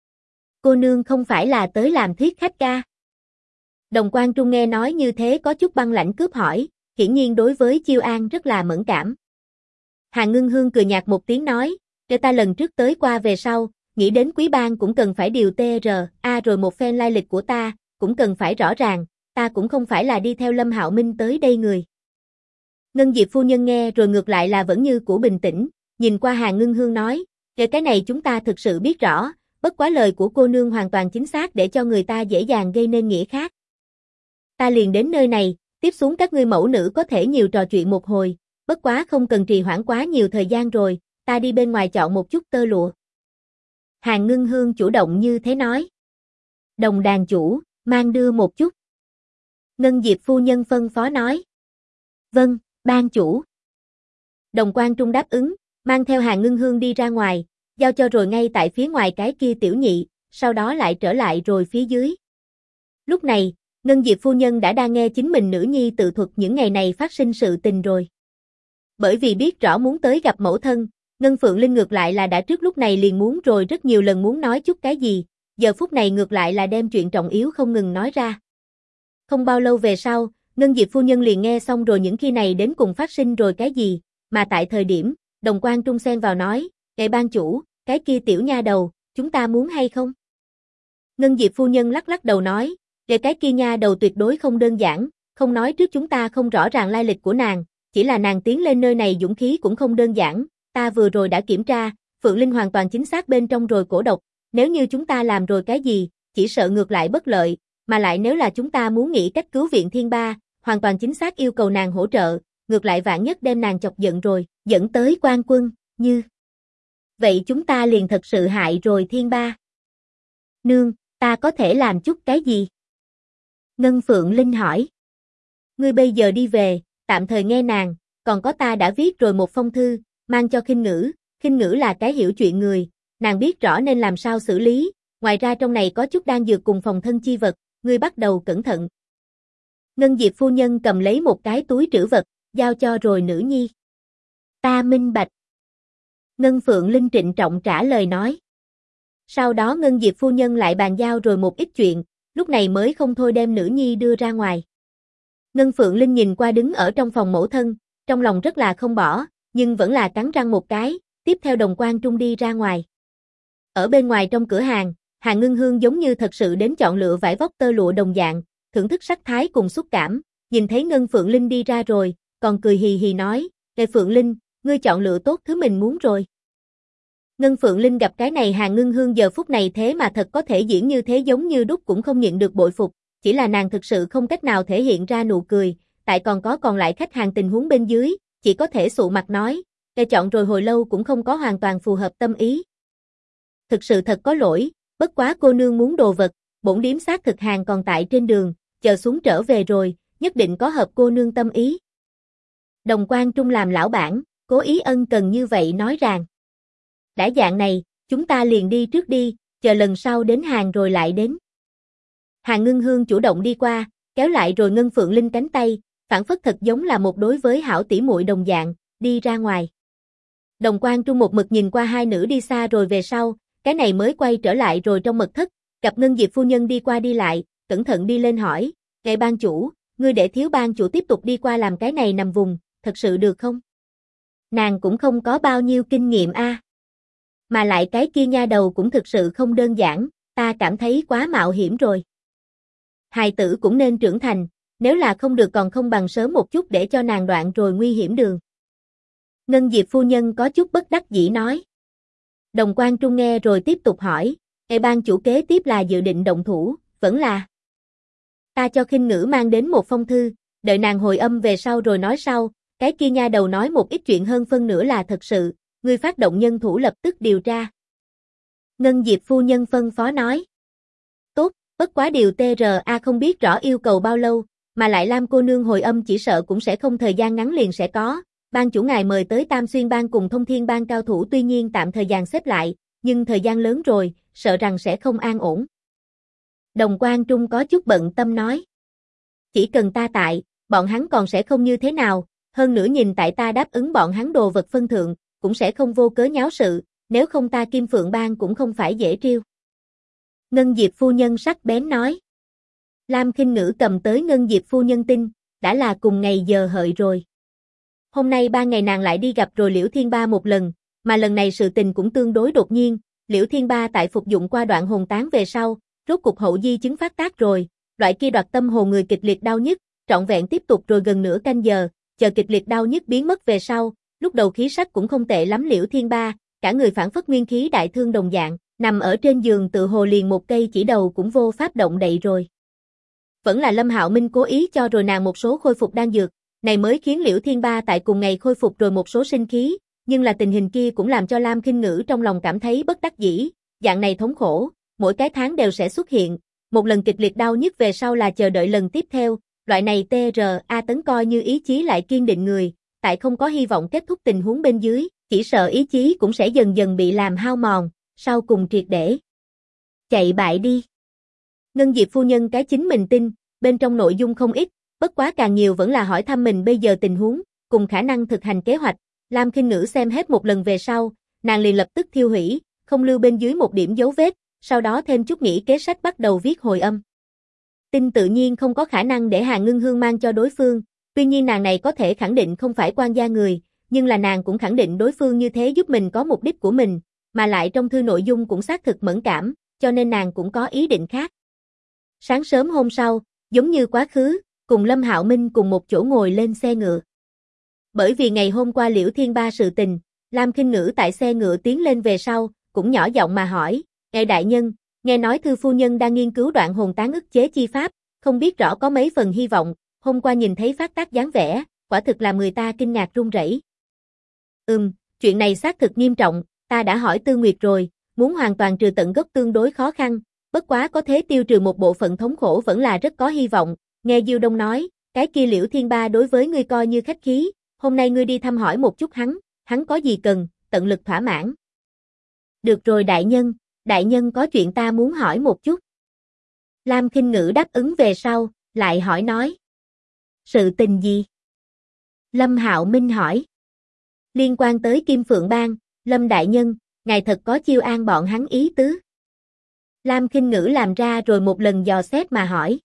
Cô nương không phải là tới làm thuyết khách ca. Đồng Quan Trung nghe nói như thế có chút băng lãnh cướp hỏi, hiển nhiên đối với chiêu an rất là mẫn cảm. Hàn Ngưng Hương cười nhạt một tiếng nói, để ta lần trước tới qua về sau, nghĩ đến quý bang cũng cần phải điều TRA rồi một phen lai lịch của ta, cũng cần phải rõ ràng, ta cũng không phải là đi theo Lâm Hạo Minh tới đây người. Ngân Diệp phu nhân nghe rồi ngược lại là vẫn như cũ bình tĩnh, nhìn qua Hàn Ngưng Hương nói, để cái này chúng ta thực sự biết rõ, bất quá lời của cô nương hoàn toàn chính xác để cho người ta dễ dàng gây nên nghĩa khác. Ta liền đến nơi này, tiếp xuống các ngươi mẫu nữ có thể nhiều trò chuyện một hồi, bất quá không cần trì hoãn quá nhiều thời gian rồi, ta đi bên ngoài chọn một chút tơ lụa. Hàn Ngưng Hương chủ động như thế nói. Đồng đàn chủ, mang đưa một chút. Ngân Diệp phu nhân phân phó nói. Vâng, ban chủ. Đồng Quan Trung đáp ứng, mang theo Hàn Ngưng Hương đi ra ngoài, giao cho rồi ngay tại phía ngoài cái kia tiểu nhị, sau đó lại trở lại rồi phía dưới. Lúc này, Ngân Diệp phu nhân đã đang nghe chính mình nữ nhi tự thuật những ngày này phát sinh sự tình rồi. Bởi vì biết rõ muốn tới gặp mẫu thân, Ngân Phượng Linh ngược lại là đã trước lúc này liền muốn rồi rất nhiều lần muốn nói chút cái gì, giờ phút này ngược lại là đem chuyện trọng yếu không ngừng nói ra. Không bao lâu về sau, Ngân Diệp phu nhân liền nghe xong rồi những khi này đến cùng phát sinh rồi cái gì, mà tại thời điểm, Đồng Quan Trung xen vào nói, "Đệ ban chủ, cái kia tiểu nha đầu, chúng ta muốn hay không?" Ngân Diệp phu nhân lắc lắc đầu nói, "Đệ cái kia nha đầu tuyệt đối không đơn giản, không nói trước chúng ta không rõ ràng lai lịch của nàng, chỉ là nàng tiến lên nơi này dũng khí cũng không đơn giản, ta vừa rồi đã kiểm tra, Phượng Linh hoàn toàn chính xác bên trong rồi cổ độc, nếu như chúng ta làm rồi cái gì, chỉ sợ ngược lại bất lợi, mà lại nếu là chúng ta muốn nghĩ cách cứu viện Thiên Ba, hoàn toàn chính xác yêu cầu nàng hỗ trợ, ngược lại vạn nhất đem nàng chọc giận rồi, dẫn tới quan quân, như vậy chúng ta liền thật sự hại rồi Thiên Ba." "Nương, ta có thể làm chút cái gì?" Ngân Phượng Linh hỏi. "Ngươi bây giờ đi về, tạm thời nghe nàng, còn có ta đã viết rồi một phong thư, mang cho Khinh Ngữ là cái hiểu chuyện người, nàng biết rõ nên làm sao xử lý, ngoài ra trong này có chút đan dược cùng phòng thân chi vật, ngươi bắt đầu cẩn thận." Ngân Diệp phu nhân cầm lấy một cái túi trữ vật, giao cho rồi nữ nhi. "Ta minh bạch." Ngân Phượng Linh trịnh trọng trả lời nói. Sau đó Ngân Diệp phu nhân lại bàn giao rồi một ít chuyện, lúc này mới không thôi đem nữ nhi đưa ra ngoài. Ngân Phượng Linh nhìn qua đứng ở trong phòng mẫu thân, trong lòng rất là không bỏ, nhưng vẫn là cắn răng một cái, tiếp theo Đồng Quan Trung đi ra ngoài. Ở bên ngoài trong cửa hàng, Hàn Ngưng Hương giống như thật sự đến chọn lựa vải vóc tơ lụa đồng dạng, thưởng thức sắc thái cùng xúc cảm, nhìn thấy Ngân Phượng Linh đi ra rồi, còn cười hì hì nói, "Ê Phượng Linh, ngươi chọn lựa tốt thứ mình muốn rồi." Ngân Phượng Linh gặp cái này Hàn Ngưng Hương giờ phút này thế mà thật có thể diễn như thế giống như đúc cũng không nhịn được bội phục, chỉ là nàng thực sự không cách nào thể hiện ra nụ cười, tại còn lại khách hàng tình huống bên dưới, chỉ có thể sụ mặt nói, "Ê chọn rồi hồi lâu cũng không có hoàn toàn phù hợp tâm ý. Thực sự thật có lỗi, bất quá cô nương muốn đồ vật, bổn điếm xác thực hàng còn tại trên đường, chờ xuống trở về rồi, nhất định có hợp cô nương tâm ý." Đồng Quan Trung làm lão bản, cố ý ân cần như vậy nói rằng, "Đã dạng này, chúng ta liền đi trước đi, chờ lần sau đến hàng rồi lại đến." Hàn Ngưng Hương chủ động đi qua, kéo lại rồi Ngân Phượng Linh cánh tay, phản phất thật giống là một đối với hảo tỷ muội đồng dạng, đi ra ngoài. Đồng Quan Trung một mực nhìn qua hai nữ đi xa rồi về sau, cái này mới quay trở lại rồi trong mật thất, gặp Ngân Diệp phu nhân đi qua đi lại, cẩn thận đi lên hỏi, "Ngài ban chủ, ngươi để thiếu ban chủ tiếp tục đi qua làm cái này nằm vùng, thật sự được không? Nàng cũng không có bao nhiêu kinh nghiệm a. Mà lại cái kia nha đầu cũng thực sự không đơn giản, ta cảm thấy quá mạo hiểm rồi. Hài tử cũng nên trưởng thành, nếu là không được còn không bằng sớm một chút để cho nàng đoạn rồi nguy hiểm đường." Ngân Diệp phu nhân có chút bất đắc dĩ nói. Đồng Quan Trung nghe rồi tiếp tục hỏi, "Ê ban chủ kế tiếp là dự định động thủ, vẫn là?" "Ta cho Khinh Ngữ mang đến một phong thư, đợi nàng hồi âm về sau rồi nói sau, cái kia nha đầu nói một ít chuyện hơn phân nửa là thật sự, ngươi phát động nhân thủ lập tức điều tra. Ngân Diệp phu nhân phân phó nói. Tốt, bất quá điều TRA không biết rõ yêu cầu bao lâu, mà lại Lam cô nương hồi âm chỉ sợ cũng sẽ không thời gian ngắn liền sẽ có. Ban chủ ngài mời tới Tam Xuyên Bang cùng Thông Thiên Bang cao thủ tuy nhiên tạm thời dàn xếp lại, nhưng thời gian lớn rồi, sợ rằng sẽ không an ổn. Đồng Quan Trung có chút bận tâm nói. Chỉ cần ta tại, bọn hắn còn sẽ không như thế nào, hơn nữa nhìn tại ta đáp ứng bọn hắn đồ vật phân thượng, cũng sẽ không vô cớ nháo sự, nếu không ta Kim Phượng Bang cũng không phải dễ trêu. Ngân Diệp phu nhân sắc bén nói. Lam Khinh Ngữ cầm tới Ngân Diệp phu nhân tin, đã là cùng ngày giờ hợi rồi. Hôm nay 3 ngày nàng lại đi gặp rồi Liễu Thiên Ba một lần, mà lần này sự tình cũng tương đối đột nhiên, Liễu Thiên Ba tại phục dụng qua đoạn hồn tán về sau, rốt cục hậu di chứng phát tác rồi, loại kia đoạt tâm hồn người kịch liệt đau nhức, trọn vẹn tiếp tục rồi gần nửa canh giờ, chờ kịch liệt đau nhức biến mất về sau, lúc đầu khí sắc cũng không tệ lắm Liễu Thiên Ba, cả người phản phất nguyên khí đại thương đồng dạng, nằm ở trên giường tự hồ liền một cây chỉ đầu cũng vô pháp động đậy rồi. Vẫn là Lâm Hạo Minh cố ý cho rồi nàng một số khôi phục đan dược, này mới khiến Liễu Thiên Ba tại cùng ngày khôi phục rồi một số sinh khí, nhưng là tình hình kia cũng làm cho Lam Khinh Ngữ trong lòng cảm thấy bất đắc dĩ, dạng này thống khổ, mỗi cái tháng đều sẽ xuất hiện, một lần kịch liệt đau nhức về sau là chờ đợi lần tiếp theo, loại này TRA tấn coi như ý chí lại kiên định người, tại không có hy vọng kết thúc tình huống bên dưới, chỉ sợ ý chí cũng sẽ dần dần bị làm hao mòn, sau cùng triệt để chạy bại đi. Ngân Diệp phu nhân cái chính mình tin, bên trong nội dung không ít, bất quá càng nhiều vẫn là hỏi thăm mình bây giờ tình huống, cùng khả năng thực hành kế hoạch. Lam Khinh Ngữ xem hết một lần về sau, nàng liền lập tức thiêu hủy, không lưu bên dưới một điểm dấu vết, sau đó thêm chút nghĩ kế sách bắt đầu viết hồi âm. Tin tự nhiên không có khả năng để Hà Ngưng Hương mang cho đối phương, tuy nhiên nàng này có thể khẳng định không phải quan gia người, nhưng là nàng cũng khẳng định đối phương như thế giúp mình có mục đích của mình, mà lại trong thư nội dung cũng xác thực mẫn cảm, cho nên nàng cũng có ý định khác. Sáng sớm hôm sau, giống như quá khứ, cùng Lâm Hạo Minh cùng một chỗ ngồi lên xe ngựa. Bởi vì ngày hôm qua Liễu Thiên Ba sự tình, Lam Khinh Ngữ tại xe ngựa tiến lên về sau, cũng nhỏ giọng mà hỏi, "Ngài đại nhân, nghe nói thư phu nhân đang nghiên cứu đoạn hồn tán ức chế chi pháp, không biết rõ có mấy phần hy vọng, hôm qua nhìn thấy phát tác dáng vẻ, quả thực làm người ta kinh ngạc run rẩy." Chuyện này xác thực nghiêm trọng, ta đã hỏi Tư Nguyệt rồi, muốn hoàn toàn trừ tận gốc tương đối khó khăn, bất quá có thể tiêu trừ một bộ phận thống khổ vẫn là rất có hy vọng. Nghe Diêu Đông nói, cái kia Liễu Thiên Ba đối với ngươi coi như khách khí, hôm nay ngươi đi thăm hỏi một chút hắn có gì cần, tận lực thỏa mãn. Được rồi đại nhân có chuyện ta muốn hỏi một chút. Lam Khinh Ngữ đáp ứng về sau, lại hỏi nói. Sự tình gì? Lâm Hạo Minh hỏi. Liên quan tới Kim Phượng Bang, Lâm đại nhân, ngài thật có chiêu an bọn hắn ý tứ. Lam Khinh Ngữ làm ra rồi một lần dò xét mà hỏi.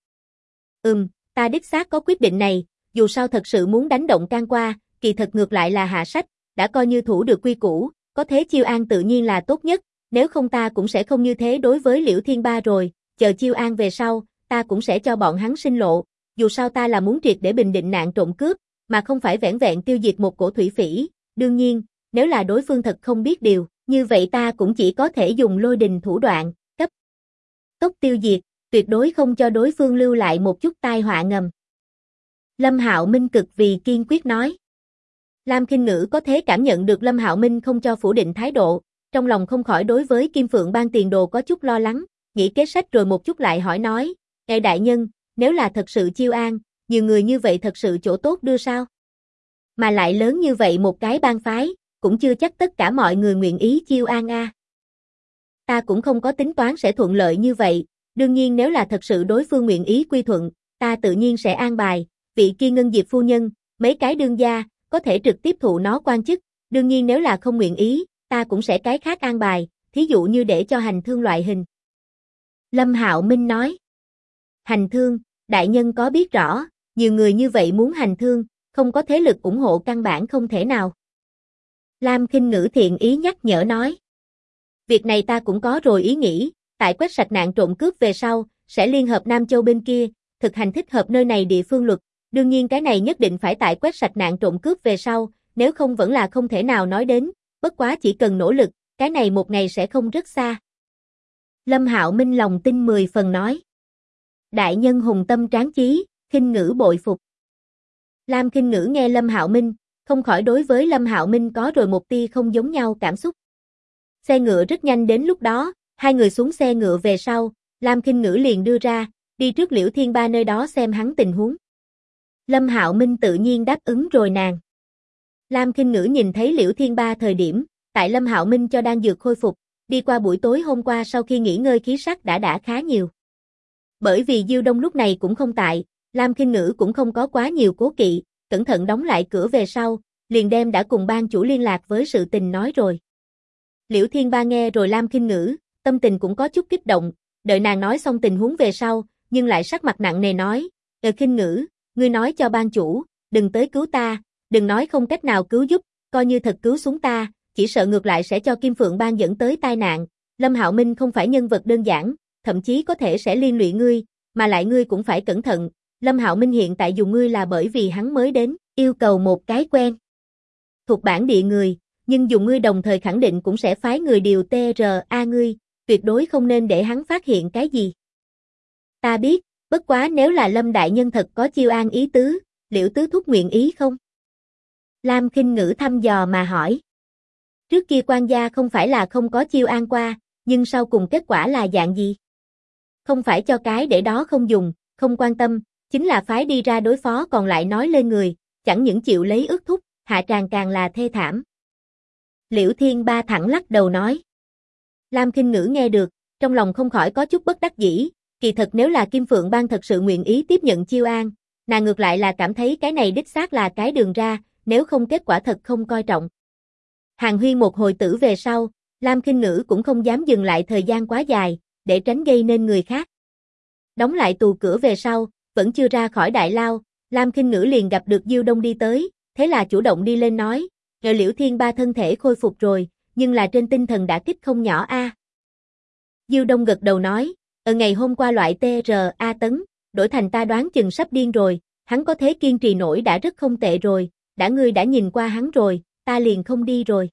Ta đích xác có quyết định này, dù sao thật sự muốn đánh động can qua, kỳ thật ngược lại là hạ sách, đã coi như thủ được quy củ, có thế chiêu an tự nhiên là tốt nhất, nếu không ta cũng sẽ không như thế đối với Liễu Thiên Ba rồi, chờ chiêu an về sau, ta cũng sẽ cho bọn hắn sinh lộ, dù sao ta là muốn triệt để bình định nạn trộm cướp, mà không phải vẻn vẹn tiêu diệt một cổ thủy phỉ, đương nhiên, nếu là đối phương thật không biết điều, như vậy ta cũng chỉ có thể dùng lôi đình thủ đoạn, cấp tốc tiêu diệt, tuyệt đối không cho đối phương lưu lại một chút tai họa ngầm. Lâm Hạo Minh cực vì kiên quyết nói. Lam Khinh Ngữ có thế cảm nhận được Lâm Hạo Minh không cho phủ định thái độ, trong lòng không khỏi đối với Kim Phượng Bang tiền đồ có chút lo lắng, nghĩ kế sách rồi một chút lại hỏi nói, ngài đại nhân, nếu là thật sự chiêu an, nhiều người như vậy thật sự chỗ tốt đưa sao? Mà lại lớn như vậy một cái bang phái, cũng chưa chắc tất cả mọi người nguyện ý chiêu an a. Ta cũng không có tính toán sẽ thuận lợi như vậy, đương nhiên nếu là thật sự đối phương nguyện ý quy thuận, ta tự nhiên sẽ an bài, vị kia Ngân Diệp phu nhân, mấy cái đương gia, có thể trực tiếp thụ nó quan chức, đương nhiên nếu là không nguyện ý, ta cũng sẽ cái khác an bài, thí dụ như để cho hành thương loại hình. Lâm Hạo Minh nói. Hành thương, đại nhân có biết rõ, nhiều người như vậy muốn hành thương, không có thế lực ủng hộ căn bản không thể nào. Lam Khinh Ngữ thiện ý nhắc nhở nói. Việc này ta cũng có rồi ý nghĩ, tại quét sạch nạn trộm cướp về sau, sẽ liên hợp Nam Châu bên kia, thực hành thích hợp nơi này địa phương luật, đương nhiên cái này nhất định phải tại quét sạch nạn trộm cướp về sau, nếu không vẫn là không thể nào nói đến, bất quá chỉ cần nỗ lực, cái này một ngày sẽ không rất xa. Lâm Hạo Minh lòng tin 10 phần nói. Đại nhân hùng tâm tráng chí, Khinh Ngữ bội phục. Lam Khinh Ngữ nghe Lâm Hạo Minh, không khỏi đối với Lâm Hạo Minh có rồi một tia không giống nhau cảm xúc. Xe ngựa rất nhanh đến lúc đó, hai người xuống xe ngựa về sau, Lam Khinh Ngữ liền đưa ra, đi trước Liễu Thiên Ba nơi đó xem hắn tình huống. Lâm Hạo Minh tự nhiên đáp ứng rồi nàng. Lam Khinh Ngữ nhìn thấy Liễu Thiên Ba thời điểm, tại Lâm Hạo Minh cho đang dược khôi phục, đi qua buổi tối hôm qua sau khi nghỉ ngơi khí sắc đã khá nhiều. Bởi vì Diêu Đông lúc này cũng không tại, Lam Khinh Ngữ cũng không có quá nhiều cố kỵ, cẩn thận đóng lại cửa về sau, liền đem đã cùng ban chủ liên lạc với sự tình nói rồi. Liễu Thiên Ba nghe rồi Lam Khinh Ngữ, tâm tình cũng có chút kích động, đợi nàng nói xong tình huống về sau, nhưng lại sắc mặt nặng nề nói, Khinh Ngữ, ngươi nói cho ban chủ, đừng tới cứu ta, đừng nói không cách nào cứu giúp, coi như thật cứu xuống ta, chỉ sợ ngược lại sẽ cho Kim Phượng Bang dẫn tới tai nạn. Lâm Hạo Minh không phải nhân vật đơn giản, thậm chí có thể sẽ liên lụy ngươi, mà lại ngươi cũng phải cẩn thận. Lâm Hạo Minh hiện tại dùng ngươi là bởi vì hắn mới đến, yêu cầu một cái quen thuộc bản địa người, nhưng dùng ngươi đồng thời khẳng định cũng sẽ phái người điều TRA ngươi, tuyệt đối không nên để hắn phát hiện cái gì. Ta biết, bất quá nếu là Lâm đại nhân thật có chiêu an ý tứ, Liễu tứ thúc nguyện ý không? Lam Khinh Ngữ thăm dò mà hỏi. Trước kia quan gia không phải là không có chiêu an qua, nhưng sau cùng kết quả là dạng gì? Không phải cho cái để đó không dùng, không quan tâm, chính là phái đi ra đối phó còn lại nói lên người, chẳng những chịu lấy ước thúc, hạ tràng càng là thê thảm. Liễu Thiên Ba thẳng lắc đầu nói. Lam Khinh Ngữ nghe được, trong lòng không khỏi có chút bất đắc dĩ, kỳ thật nếu là Kim Phượng Bang thật sự nguyện ý tiếp nhận chiêu an, nàng ngược lại là cảm thấy cái này đích xác là cái đường ra, nếu không kết quả thật không coi trọng. Hàn huyên một hồi tử về sau, Lam Khinh Ngữ cũng không dám dừng lại thời gian quá dài, để tránh gây nên người khác. Đóng lại tù cửa về sau, vẫn chưa ra khỏi đại lao, Lam Khinh Ngữ liền gặp được Diêu Đông đi tới, thế là chủ động đi lên nói, Liễu Thiên Ba thân thể khôi phục rồi, nhưng là trên tinh thần đã kích không nhỏ a. Diêu Đông gật đầu nói, ngày hôm qua loại TRA tấn, đổi thành ta đoán chừng sắp điên rồi, hắn có thế kiên trì nổi đã rất không tệ rồi, ngươi đã nhìn qua hắn rồi, ta liền không đi rồi.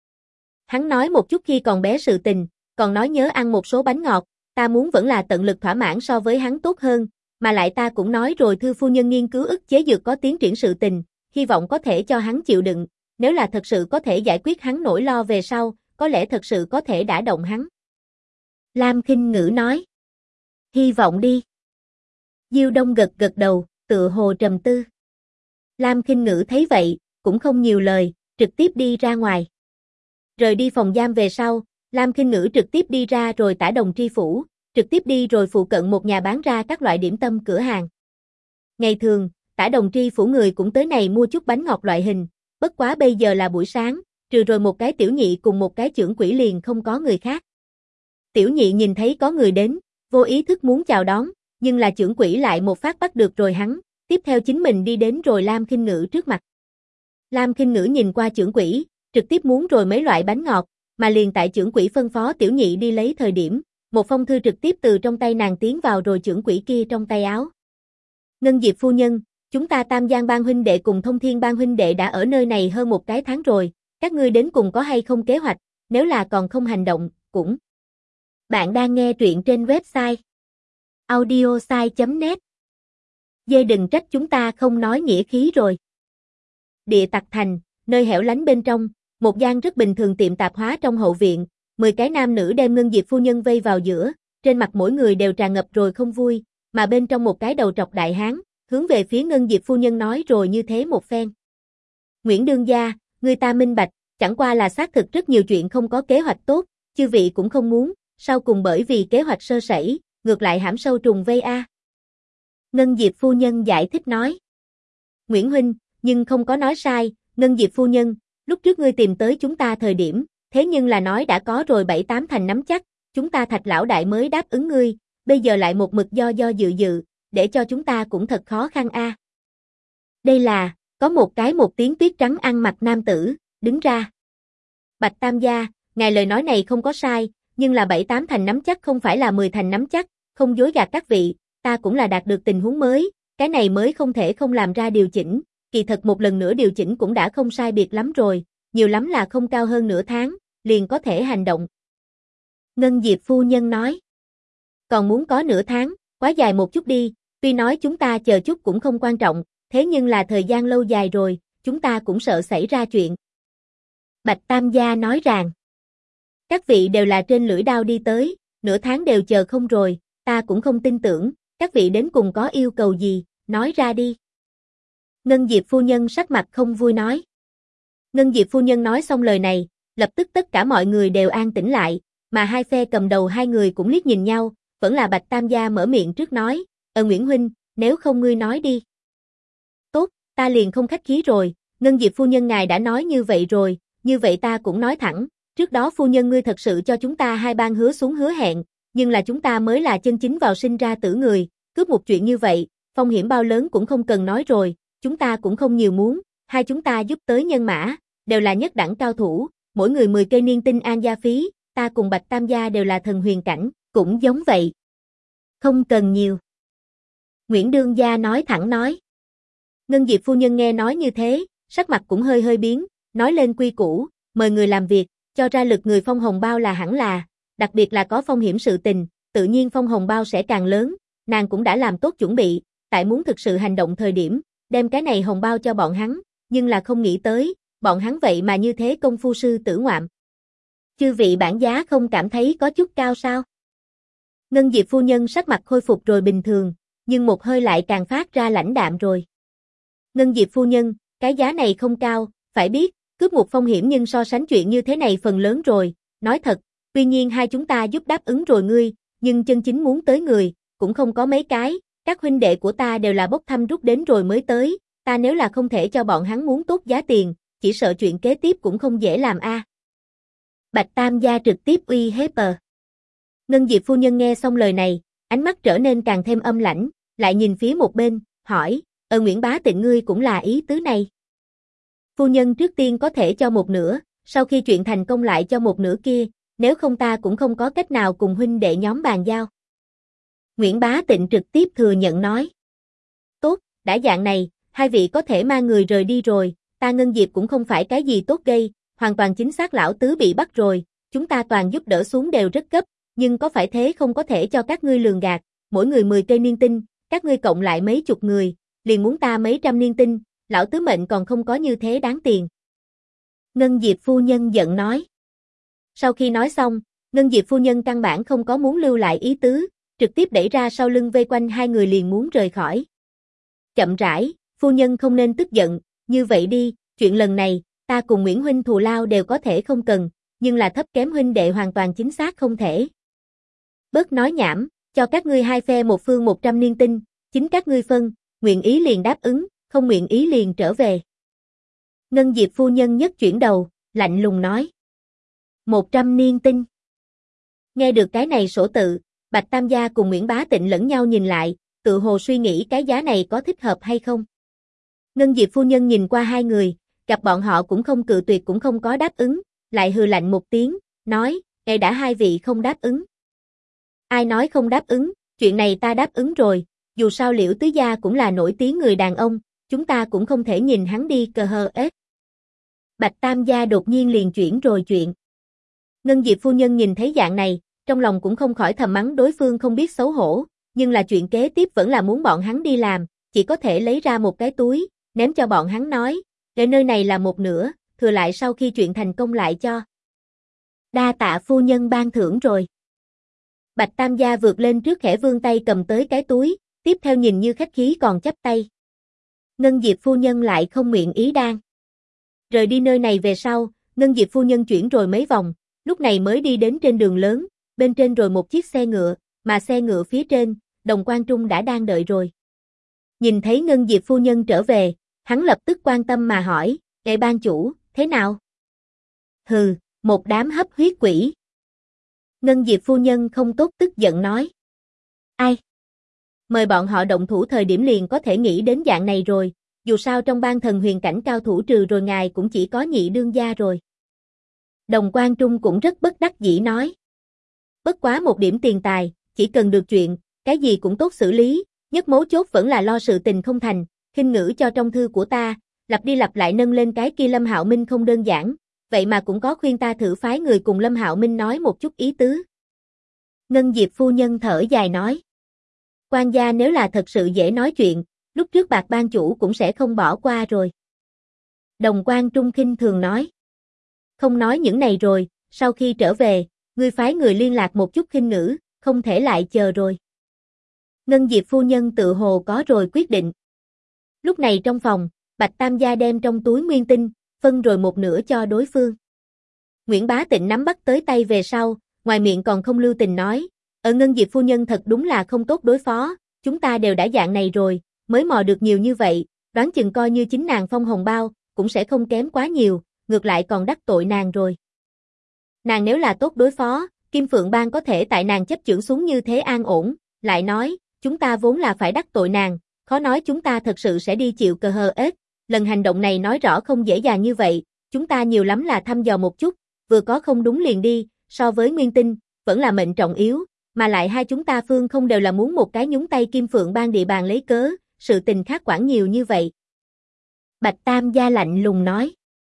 Hắn nói một chút khi còn bé sự tình, còn nói nhớ ăn một số bánh ngọt, ta muốn vẫn là tận lực thỏa mãn so với hắn tốt hơn, mà lại ta cũng nói rồi thư phu nhân nghiên cứu ức chế dược có tiến triển sự tình, hy vọng có thể cho hắn chịu đựng, nếu là thật sự có thể giải quyết hắn nỗi lo về sau, có lẽ thật sự có thể đả động hắn. Lam Khinh Ngữ nói, hy vọng đi. Diêu Đông gật gật đầu, tựa hồ trầm tư. Lam Khinh Ngữ thấy vậy, cũng không nhiều lời, trực tiếp đi ra ngoài. Rời đi phòng giam về sau, Lam Khinh Ngữ trực tiếp đi ra rồi tả đồng tri phủ, trực tiếp đi rồi phụ cận một nhà bán ra các loại điểm tâm cửa hàng. Ngày thường, tả đồng tri phủ người cũng tới này mua chút bánh ngọt loại hình, bất quá bây giờ là buổi sáng, trừ rồi một cái tiểu nhị cùng một cái trưởng quỹ liền không có người khác. Tiểu nhị nhìn thấy có người đến, vô ý thức muốn chào đón, nhưng là trưởng quỹ lại một phát bắt được rồi hắn, tiếp theo chính mình đi đến rồi Lam Khinh Ngữ trước mặt. Lam Khinh Ngữ nhìn qua trưởng quỹ, trực tiếp muốn rồi mấy loại bánh ngọt, mà liền tại trưởng quỹ phân phó tiểu nhị đi lấy thời điểm, một phong thư trực tiếp từ trong tay nàng tiến vào rồi trưởng quỹ kia trong tay áo. Ngân Diệp phu nhân, chúng ta Tam Giang Bang huynh đệ cùng Thông Thiên Bang huynh đệ đã ở nơi này hơn một cái tháng rồi, các ngươi đến cùng có hay không kế hoạch, nếu là còn không hành động, cũng. Bạn đang nghe truyện trên website audiosai.net. Dê đừng trách chúng ta không nói nghĩa khí rồi. Địa Tặc Thành, nơi hẻo lánh bên trong, một gian rất bình thường tiệm tạp hóa trong hậu viện, 10 cái nam nữ đem Ngân Diệp phu nhân vây vào giữa, trên mặt mỗi người đều tràn ngập rồi không vui, mà bên trong một cái đầu trọc đại hán, hướng về phía Ngân Diệp phu nhân nói rồi như thế một phen. Nguyễn đương gia, người ta minh bạch, chẳng qua là xác thực rất nhiều chuyện không có kế hoạch tốt, chư vị cũng không muốn, sau cùng bởi vì kế hoạch sơ sẩy, ngược lại hãm sâu trùng vây a. Ngân Diệp phu nhân giải thích nói. Nguyễn huynh, nhưng không có nói sai, Ngân Diệp phu nhân, lúc trước ngươi tìm tới chúng ta thời điểm, thế nhưng là nói đã có rồi 7-8 thành nắm chắc, chúng ta Thạch lão đại mới đáp ứng ngươi, bây giờ lại một mực do dự, để cho chúng ta cũng thật khó khăn a. Đây là, có một tiếng tuyết trắng ăn mặc nam tử, đứng ra. Bạch Tam gia, ngài lời nói này không có sai, nhưng là 7-8 thành nắm chắc không phải là 10 thành nắm chắc, không dối gạt các vị, ta cũng là đạt được tình huống mới, cái này mới không thể không làm ra điều chỉnh, kỳ thật một lần nữa điều chỉnh cũng đã không sai biệt lắm rồi, nhiều lắm là không cao hơn nửa tháng, liền có thể hành động. Ngân Diệp phu nhân nói, còn muốn có nửa tháng, quá dài một chút đi, tuy nói chúng ta chờ chút cũng không quan trọng, thế nhưng là thời gian lâu dài rồi, chúng ta cũng sợ xảy ra chuyện. Bạch Tam gia nói rằng, các vị đều là trên lưỡi đao đi tới, nửa tháng đều chờ không rồi, ta cũng không tin tưởng, các vị đến cùng có yêu cầu gì, nói ra đi. Ngân Diệp phu nhân sắc mặt không vui nói. Ngân Diệp phu nhân nói xong lời này, lập tức tất cả mọi người đều an tĩnh lại, mà hai phe cầm đầu hai người cũng liếc nhìn nhau, vẫn là Bạch Tam gia mở miệng trước nói, Nguyễn huynh, nếu không ngươi nói đi. Tốt, ta liền không khách khí rồi, Ngân Diệp phu nhân ngài đã nói như vậy rồi, như vậy ta cũng nói thẳng, trước đó phu nhân ngươi thật sự cho chúng ta hai bang hứa xuống hứa hẹn, nhưng là chúng ta mới là chân chính vào sinh ra tử người, cướp một chuyện như vậy, phong hiểm bao lớn cũng không cần nói rồi, chúng ta cũng không nhiều muốn, hai chúng ta giúp tới nhân mã, đều là nhất đẳng cao thủ, mỗi người 10 cây niên tinh an gia phí, ta cùng Bạch Tam gia đều là thần huyền cảnh, cũng giống vậy. Không cần nhiều. Nguyễn Đương gia nói thẳng nói. Ngân Diệp phu nhân nghe nói như thế, sắc mặt cũng hơi hơi biến, nói lên quy củ, mời người làm việc, cho ra lực người phong hồng bao là hẳn là, đặc biệt là có phong hiểm sự tình, tự nhiên phong hồng bao sẽ càng lớn, nàng cũng đã làm tốt chuẩn bị, tại muốn thực sự hành động thời điểm, đem cái này hồng bao cho bọn hắn, nhưng là không nghĩ tới, bọn hắn vậy mà như thế công phu sư tử ngoạm. Chư vị bản giá không cảm thấy có chút cao sao? Ngân Diệp phu nhân sắc mặt khôi phục rồi bình thường, nhưng một hơi lại càng phát ra lãnh đạm rồi. Ngân Diệp phu nhân, cái giá này không cao, phải biết, cướp một phong hiểm nhưng so sánh chuyện như thế này phần lớn rồi, nói thật, tuy nhiên hai chúng ta giúp đáp ứng rồi ngươi, nhưng chân chính muốn tới người, cũng không có mấy cái, các huynh đệ của ta đều là bốc thăm rút đến rồi mới tới, ta nếu là không thể cho bọn hắn muốn tốt giá tiền, chỉ sợ chuyện kế tiếp cũng không dễ làm a. Bạch Tam gia trực tiếp uy hiếp. Ngân Diệp phu nhân nghe xong lời này, ánh mắt trở nên càng thêm âm lãnh, lại nhìn phía một bên, hỏi, Nguyễn bá tịnh ngươi cũng là ý tứ này. Phu nhân trước tiên có thể cho một nửa, sau khi chuyện thành công lại cho một nửa kia, nếu không ta cũng không có cách nào cùng huynh đệ nhóm bàn giao. Nguyễn Bá Tịnh trực tiếp thừa nhận nói. Tốt, đã dạng này, hai vị có thể mang người rời đi rồi, ta Ngân Diệp cũng không phải cái gì tốt gây, hoàn toàn chính xác lão tứ bị bắt rồi, chúng ta toàn giúp đỡ xuống đều rất cấp, nhưng có phải thế không có thể cho các ngươi lường gạt, mỗi người 10 cây niên tinh, các ngươi cộng lại mấy chục người, liền muốn ta mấy trăm niên tinh, lão tứ mệnh còn không có như thế đáng tiền. Ngân Diệp phu nhân giận nói. Sau khi nói xong, Ngân Diệp phu nhân căn bản không có muốn lưu lại ý tứ, trực tiếp đẩy ra sau lưng vây quanh hai người liền muốn rời khỏi. Chậm rãi, phu nhân không nên tức giận, như vậy đi, chuyện lần này, ta cùng Nguyễn huynh thù lao đều có thể không cần, nhưng là thấp kém huynh đệ hoàn toàn chính xác không thể. Bớt nói nhảm, cho các ngươi hai phe một phương 100 niên tinh, chính các ngươi phân, nguyện ý liền đáp ứng, không nguyện ý liền trở về. Ngân Diệp phu nhân nhất chuyển đầu, lạnh lùng nói. 100 niên tinh. Nghe được cái này sổ tự, Bạch Tam gia cùng Nguyễn Bá Tịnh lẫn nhau nhìn lại, tự hồ suy nghĩ cái giá này có thích hợp hay không. Ngân Diệp phu nhân nhìn qua hai người, gặp bọn họ cũng không cự tuyệt cũng không có đáp ứng, lại hừ lạnh một tiếng, nói, "Ngài đã hai vị không đáp ứng." Ai nói không đáp ứng, chuyện này ta đáp ứng rồi, dù sao Liễu tứ gia cũng là nổi tiếng người đàn ông, chúng ta cũng không thể nhìn hắn đi cờ hờ ết. Bạch Tam gia đột nhiên liền chuyển rồi chuyện. Ngân Diệp phu nhân nhìn thấy dạng này, trong lòng cũng không khỏi thầm mắng đối phương không biết xấu hổ, nhưng là chuyện kế tiếp vẫn là muốn bọn hắn đi làm, chỉ có thể lấy ra một cái túi, ném cho bọn hắn nói, để nơi này là một nửa, thừa lại sau khi chuyện thành công lại cho. Đa tạ phu nhân ban thưởng rồi. Bạch Tam gia vượt lên trước khẽ vươn tay cầm tới cái túi, tiếp theo nhìn như khách khí còn chắp tay. Ngân Diệp phu nhân lại không nguyện ý đan. Rời đi nơi này về sau, Ngân Diệp phu nhân chuyển rồi mấy vòng, lúc này mới đi đến trên đường lớn, bên trên rồi một chiếc xe ngựa, mà xe ngựa phía trên, Đồng Quan Trung đã đang đợi rồi. Nhìn thấy Ngân Diệp phu nhân trở về, hắn lập tức quan tâm mà hỏi, "Ngài ban chủ, thế nào?" "Hừ, một đám hấp huyết quỷ." Ngân Diệp phu nhân không tốt tức giận nói. "Ai? Mời bọn họ động thủ thời điểm liền có thể nghĩ đến dạng này rồi, dù sao trong bang thần huyền cảnh cao thủ trừ rồi ngài cũng chỉ có nhị đương gia rồi." Đồng Quan Trung cũng rất bất đắc dĩ nói. "Bất quá một điểm tiền tài, chỉ cần được chuyện, cái gì cũng tốt xử lý, nhất mấu chốt vẫn là lo sự tình không thành, khinh ngữ cho trong thư của ta, lặp đi lặp lại nâng lên cái kia Lâm Hạo Minh không đơn giản, vậy mà cũng có khuyên ta thử phái người cùng Lâm Hạo Minh nói một chút ý tứ." Ngân Diệp phu nhân thở dài nói. "Quan gia nếu là thật sự dễ nói chuyện, lúc trước Bạc ban chủ cũng sẽ không bỏ qua rồi." Đồng Quang Trung khinh thường nói. Không nói những này rồi, sau khi trở về, ngươi phái người liên lạc một chút khinh ngữ, không thể lại chờ rồi. Ngân Diệp phu nhân tự hồ có rồi quyết định. Lúc này trong phòng, Bạch Tam gia đem trong túi nguyên tinh, phân rồi một nửa cho đối phương. Nguyễn Bá Tịnh nắm bắt tới tay về sau, ngoài miệng còn không lưu tình nói, Ngân Diệp phu nhân thật đúng là không tốt đối phó, chúng ta đều đã dạng này rồi, mới mò được nhiều như vậy, đoán chừng coi như chính nàng phong hồng bao, cũng sẽ không kém quá nhiều, ngược lại còn đắc tội nàng rồi. Nàng nếu là tốt đối phó, Kim Phượng Bang có thể tại nàng chấp chưởng xuống như thế an ổn, lại nói, chúng ta vốn là phải đắc tội nàng, khó nói chúng ta thật sự sẽ đi chịu cờ hờ ết, lần hành động này nói rõ không dễ dàng như vậy, chúng ta nhiều lắm là thăm dò một chút, vừa có không đúng liền đi, so với nguyên tinh, vẫn là mệnh trọng yếu, mà lại hai chúng ta phương không đều là muốn một cái nhúng tay Kim Phượng Bang địa bàn lấy cớ, sự tình khác quản nhiều như vậy. Bạch Tam gia lạnh lùng nói.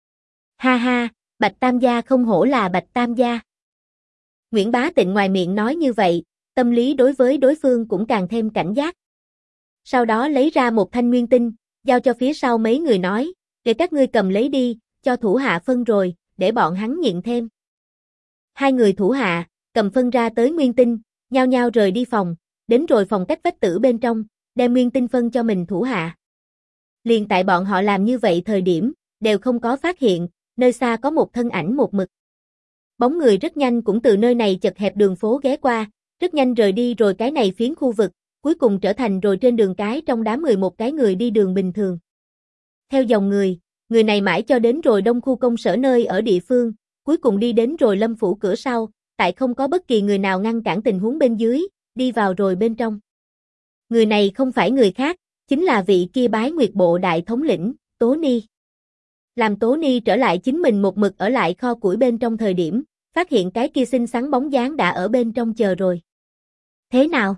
Ha ha, Bạch Tam gia không hổ là Bạch Tam gia. Nguyễn Bá Tịnh ngoài miệng nói như vậy, tâm lý đối với đối phương cũng càng thêm cảnh giác. Sau đó lấy ra một thanh nguyên tinh, giao cho phía sau mấy người nói, để các ngươi cầm lấy đi, cho thủ hạ phân rồi, để bọn hắn nghiện thêm. Hai người thủ hạ, cầm phân ra tới nguyên tinh, nhao nhao rời đi phòng, đến rồi phòng cách vách tử bên trong, đem nguyên tinh phân cho mình thủ hạ. Liền tại bọn họ làm như vậy thời điểm, đều không có phát hiện, nơi xa có một thân ảnh một mực. Bóng người rất nhanh cũng từ nơi này chật hẹp đường phố ghé qua, rất nhanh rời đi rồi cái này phiến khu vực, cuối cùng trở thành rồi trên đường cái trong đám 11 cái người đi đường bình thường. Theo dòng người này mãi cho đến rồi đông khu công sở nơi ở địa phương, cuối cùng đi đến rồi Lâm phủ cửa sau, tại không có bất kỳ người nào ngăn cản tình huống bên dưới, đi vào rồi bên trong. Người này không phải người khác, chính là vị kia Bái Nguyệt bộ đại thống lĩnh, Tố Ni. Làm Tố Ni trở lại chính mình một mực ở lại kho củi bên trong thời điểm, phát hiện cái kia xinh xắn bóng dáng đã ở bên trong chờ rồi. Thế nào?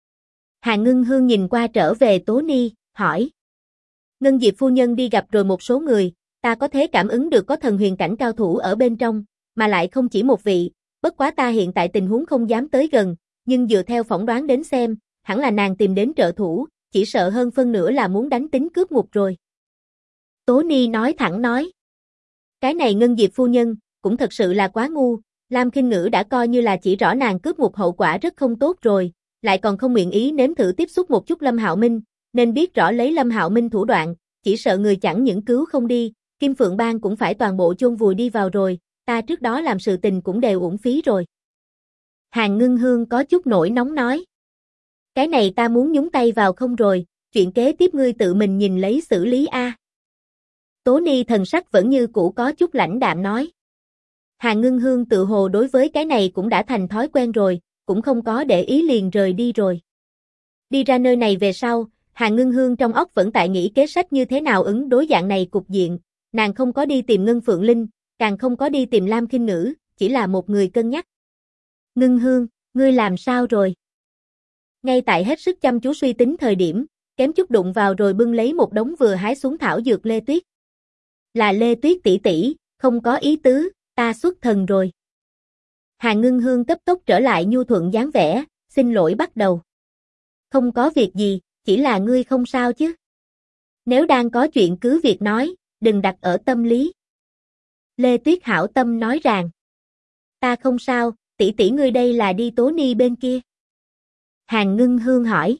Hà Ngưng Hương nhìn qua trở về Tố Ni, hỏi. Ngân Diệp phu nhân đi gặp rồi một số người, ta có thể cảm ứng được có thần huyền cảnh cao thủ ở bên trong, mà lại không chỉ một vị, bất quá ta hiện tại tình huống không dám tới gần, nhưng dựa theo phỏng đoán đến xem, hẳn là nàng tìm đến trợ thủ, chỉ sợ hơn phân nửa là muốn đánh tính cướp ngục rồi. Tố Ni nói thẳng nói. Cái này Ngân Diệp phu nhân, cũng thật sự là quá ngu, Lam Khinh Ngữ đã coi như là chỉ rõ nàng cướp ngục hậu quả rất không tốt rồi, lại còn không nguyện ý nếm thử tiếp xúc một chút Lâm Hạo Minh, nên biết rõ lấy Lâm Hạo Minh thủ đoạn, chỉ sợ người chẳng những cứu không đi, Kim Phượng Bang cũng phải toàn bộ chôn vùi đi vào rồi, ta trước đó làm sự tình cũng đều uổng phí rồi. Hàn Ngưng Hương có chút nổi nóng nói. Cái này ta muốn nhúng tay vào không rồi, chuyện kế tiếp ngươi tự mình nhìn lấy xử lý a. Tố Ni thần sắc vẫn như cũ có chút lãnh đạm nói. Hàn Ngưng Hương tự hồ đối với cái này cũng đã thành thói quen rồi, cũng không có để ý liền rời đi rồi. Đi ra nơi này về sau, Hàn Ngưng Hương trong óc vẫn tại nghĩ kế sách như thế nào ứng đối dạng này cục diện, nàng không có đi tìm Ngân Phượng Linh, càng không có đi tìm Lam Khinh Ngữ, chỉ là một người cân nhắc. Ngưng Hương, ngươi làm sao rồi? Ngay tại hết sức chăm chú suy tính thời điểm, kém chút đụng vào rồi bưng lấy một đống vừa hái xuống thảo dược Lê Tuyết. Là Lê Tuyết tỷ tỷ, không có ý tứ, ta xuất thần rồi. Hàn Ngưng Hương cấp tốc trở lại nhu thuận dáng vẻ, xin lỗi bắt đầu. Không có việc gì, chỉ là ngươi không sao chứ. Nếu đang có chuyện cứ việc nói, đừng đặt ở tâm lý. Lê Tuyết hảo tâm nói rằng. Ta không sao, tỷ tỷ ngươi đây là đi Tố Ni bên kia. Hàn Ngưng Hương hỏi.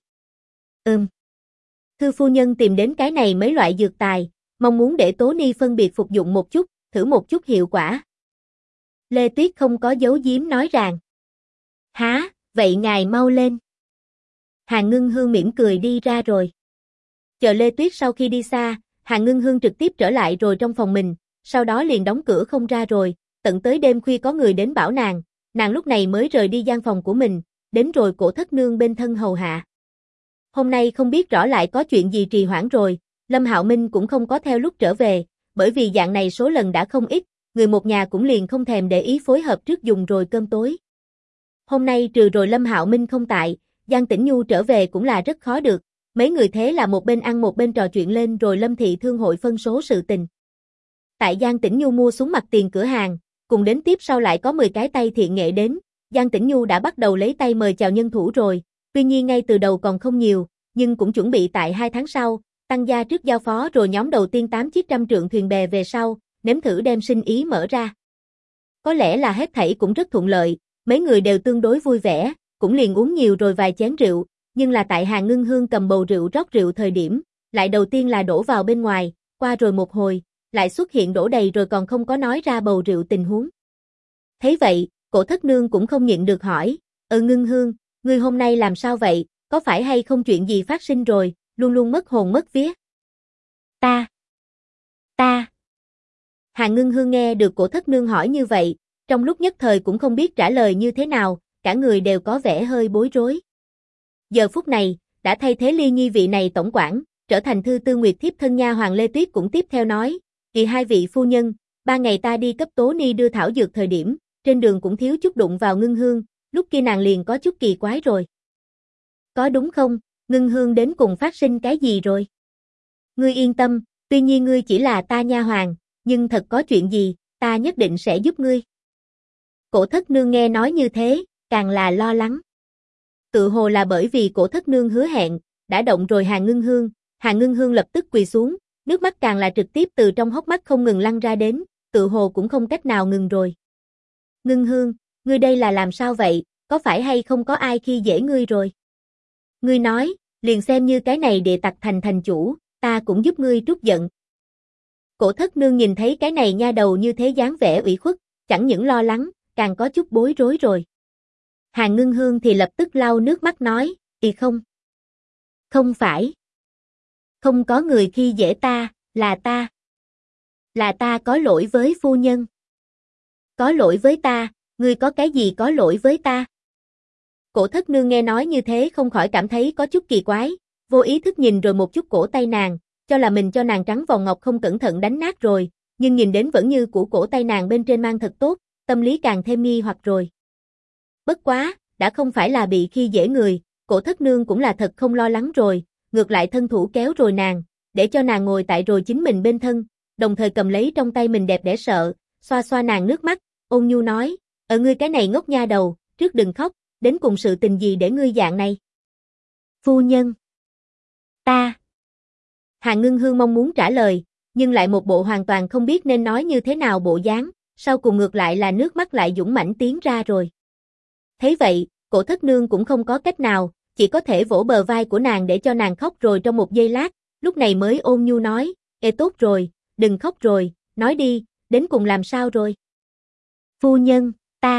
Thư phu nhân tìm đến cái này mấy loại dược tài, mong muốn để Tố Ni phân biệt phục dụng một chút, thử một chút hiệu quả. Lê Tuyết không có giấu giếm nói rằng. Hả, vậy ngài mau lên. Hàn Ngưng Hương mỉm cười đi ra rồi. Chờ Lê Tuyết sau khi đi xa, Hàn Ngưng Hương trực tiếp trở lại rồi trong phòng mình, sau đó liền đóng cửa không ra rồi, tận tới đêm khuya có người đến bảo nàng lúc này mới rời đi gian phòng của mình, đến rồi Cổ Thất Nương bên thân hầu hạ. Hôm nay không biết rõ lại có chuyện gì trì hoãn rồi, Lâm Hạo Minh cũng không có theo lúc trở về, bởi vì dạng này số lần đã không ít, người một nhà cũng liền không thèm để ý phối hợp trước dùng rồi cơm tối. Hôm nay trừ rồi Lâm Hạo Minh không tại, Giang Tĩnh Nhu trở về cũng là rất khó được, mấy người thế là một bên ăn một bên trò chuyện lên rồi Lâm thị thương hội phân số sự tình. Tại Giang Tĩnh Nhu mua xuống mặt tiền cửa hàng, cùng đến tiếp sau lại có 10 cái tay thiện nghệ đến, Giang Tĩnh Nhu đã bắt đầu lấy tay mời chào nhân thủ rồi, tuy nhiên ngay từ đầu còn không nhiều, nhưng cũng chuẩn bị tại 2 tháng sau, tăng gia trước giao phó rồi nhóm đầu tiên 8 chiếc trăm trượng thuyền bè về sau, nếm thử đem sinh ý mở ra. Có lẽ là hết thảy cũng rất thuận lợi, mấy người đều tương đối vui vẻ, cũng liền uống nhiều rồi vài chén rượu, nhưng là tại Hàn Ngưng Hương cầm bầu rượu rót rượu thời điểm, lại đầu tiên là đổ vào bên ngoài, qua rồi một hồi, lại xuất hiện đổ đầy rồi còn không có nói ra bầu rượu tình huống. Thấy vậy, Cổ Thất Nương cũng không nhịn được hỏi, Ngưng Hương, ngươi hôm nay làm sao vậy, có phải hay không chuyện gì phát sinh rồi, luôn luôn mất hồn mất vía? Ta. Hàn Ngưng Hương nghe được Cổ Thất Nương hỏi như vậy, trong lúc nhất thời cũng không biết trả lời như thế nào, cả người đều có vẻ hơi bối rối. Giờ phút này, đã thay thế Ly Nhi vị này tổng quản, trở thành Thư Tư Nguyệt thiếp thân nha hoàng Lê Tuyết cũng tiếp theo nói, hai vị phu nhân, 3 ngày ta đi cấp Tố Ni đưa thảo dược thời điểm, trên đường cũng thiếu chút đụng vào Ngưng Hương, lúc kia nàng liền có chút kỳ quái rồi. Có đúng không, Ngưng Hương đến cùng phát sinh cái gì rồi? Ngươi yên tâm, tuy nhiên ngươi chỉ là ta nha hoàng, nhưng thật có chuyện gì, ta nhất định sẽ giúp ngươi. Cổ Thất Nương nghe nói như thế, càng là lo lắng. Tự hồ là bởi vì Cổ Thất Nương hứa hẹn, đã động rồi Hàn Ngưng Hương lập tức quỳ xuống, nước mắt càng là trực tiếp từ trong hốc mắt không ngừng lăn ra đến, tự hồ cũng không cách nào ngừng rồi. Ngưng Hương, ngươi đây là làm sao vậy, có phải hay không có ai khi dễ ngươi rồi? Ngươi nói, liền xem như cái này địa tặc thành thành chủ, ta cũng giúp ngươi trút giận. Cổ Thất Nương nhìn thấy cái này nha đầu như thế dáng vẻ ủy khuất, chẳng những lo lắng, càng có chút bối rối rồi. Hàn Ngưng Hương thì lập tức lau nước mắt nói, không. Không phải. Không có người khi dễ ta, là ta. Là ta có lỗi với phu nhân. Có lỗi với ta, ngươi có cái gì có lỗi với ta? Cổ Thất Nương nghe nói như thế không khỏi cảm thấy có chút kỳ quái, vô ý thức nhìn rồi một chút cổ tay nàng, cho là mình cho nàng trắng vòng ngọc không cẩn thận đánh nát rồi, nhưng nhìn đến vẫn như của cổ tay nàng bên trên mang thật tốt, tâm lý càng thêm nghi hoặc rồi. Bất quá, đã không phải là bị khi dễ người, Cổ Thất Nương cũng là thật không lo lắng rồi, ngược lại thân thủ kéo rồi nàng, để cho nàng ngồi tại rồi chính mình bên thân, đồng thời cầm lấy trong tay mình đẹp để sợ, xoa xoa nàng nước mắt, ôn nhu nói, ngươi cái này ngốc nha đầu, trước đừng khóc, đến cùng sự tình gì để ngươi dạng này? Phu nhân. Ta. Hàn Ngưng Hương mong muốn trả lời, nhưng lại một bộ hoàn toàn không biết nên nói như thế nào bộ dáng, sau cùng ngược lại là nước mắt lại dũng mãnh tiến ra rồi. Thấy vậy, Cổ Thất Nương cũng không có cách nào, chỉ có thể vỗ bờ vai của nàng để cho nàng khóc rồi trong một giây lát, lúc này mới ôn nhu nói, tốt rồi, đừng khóc rồi, nói đi, đến cùng làm sao rồi? Phu nhân,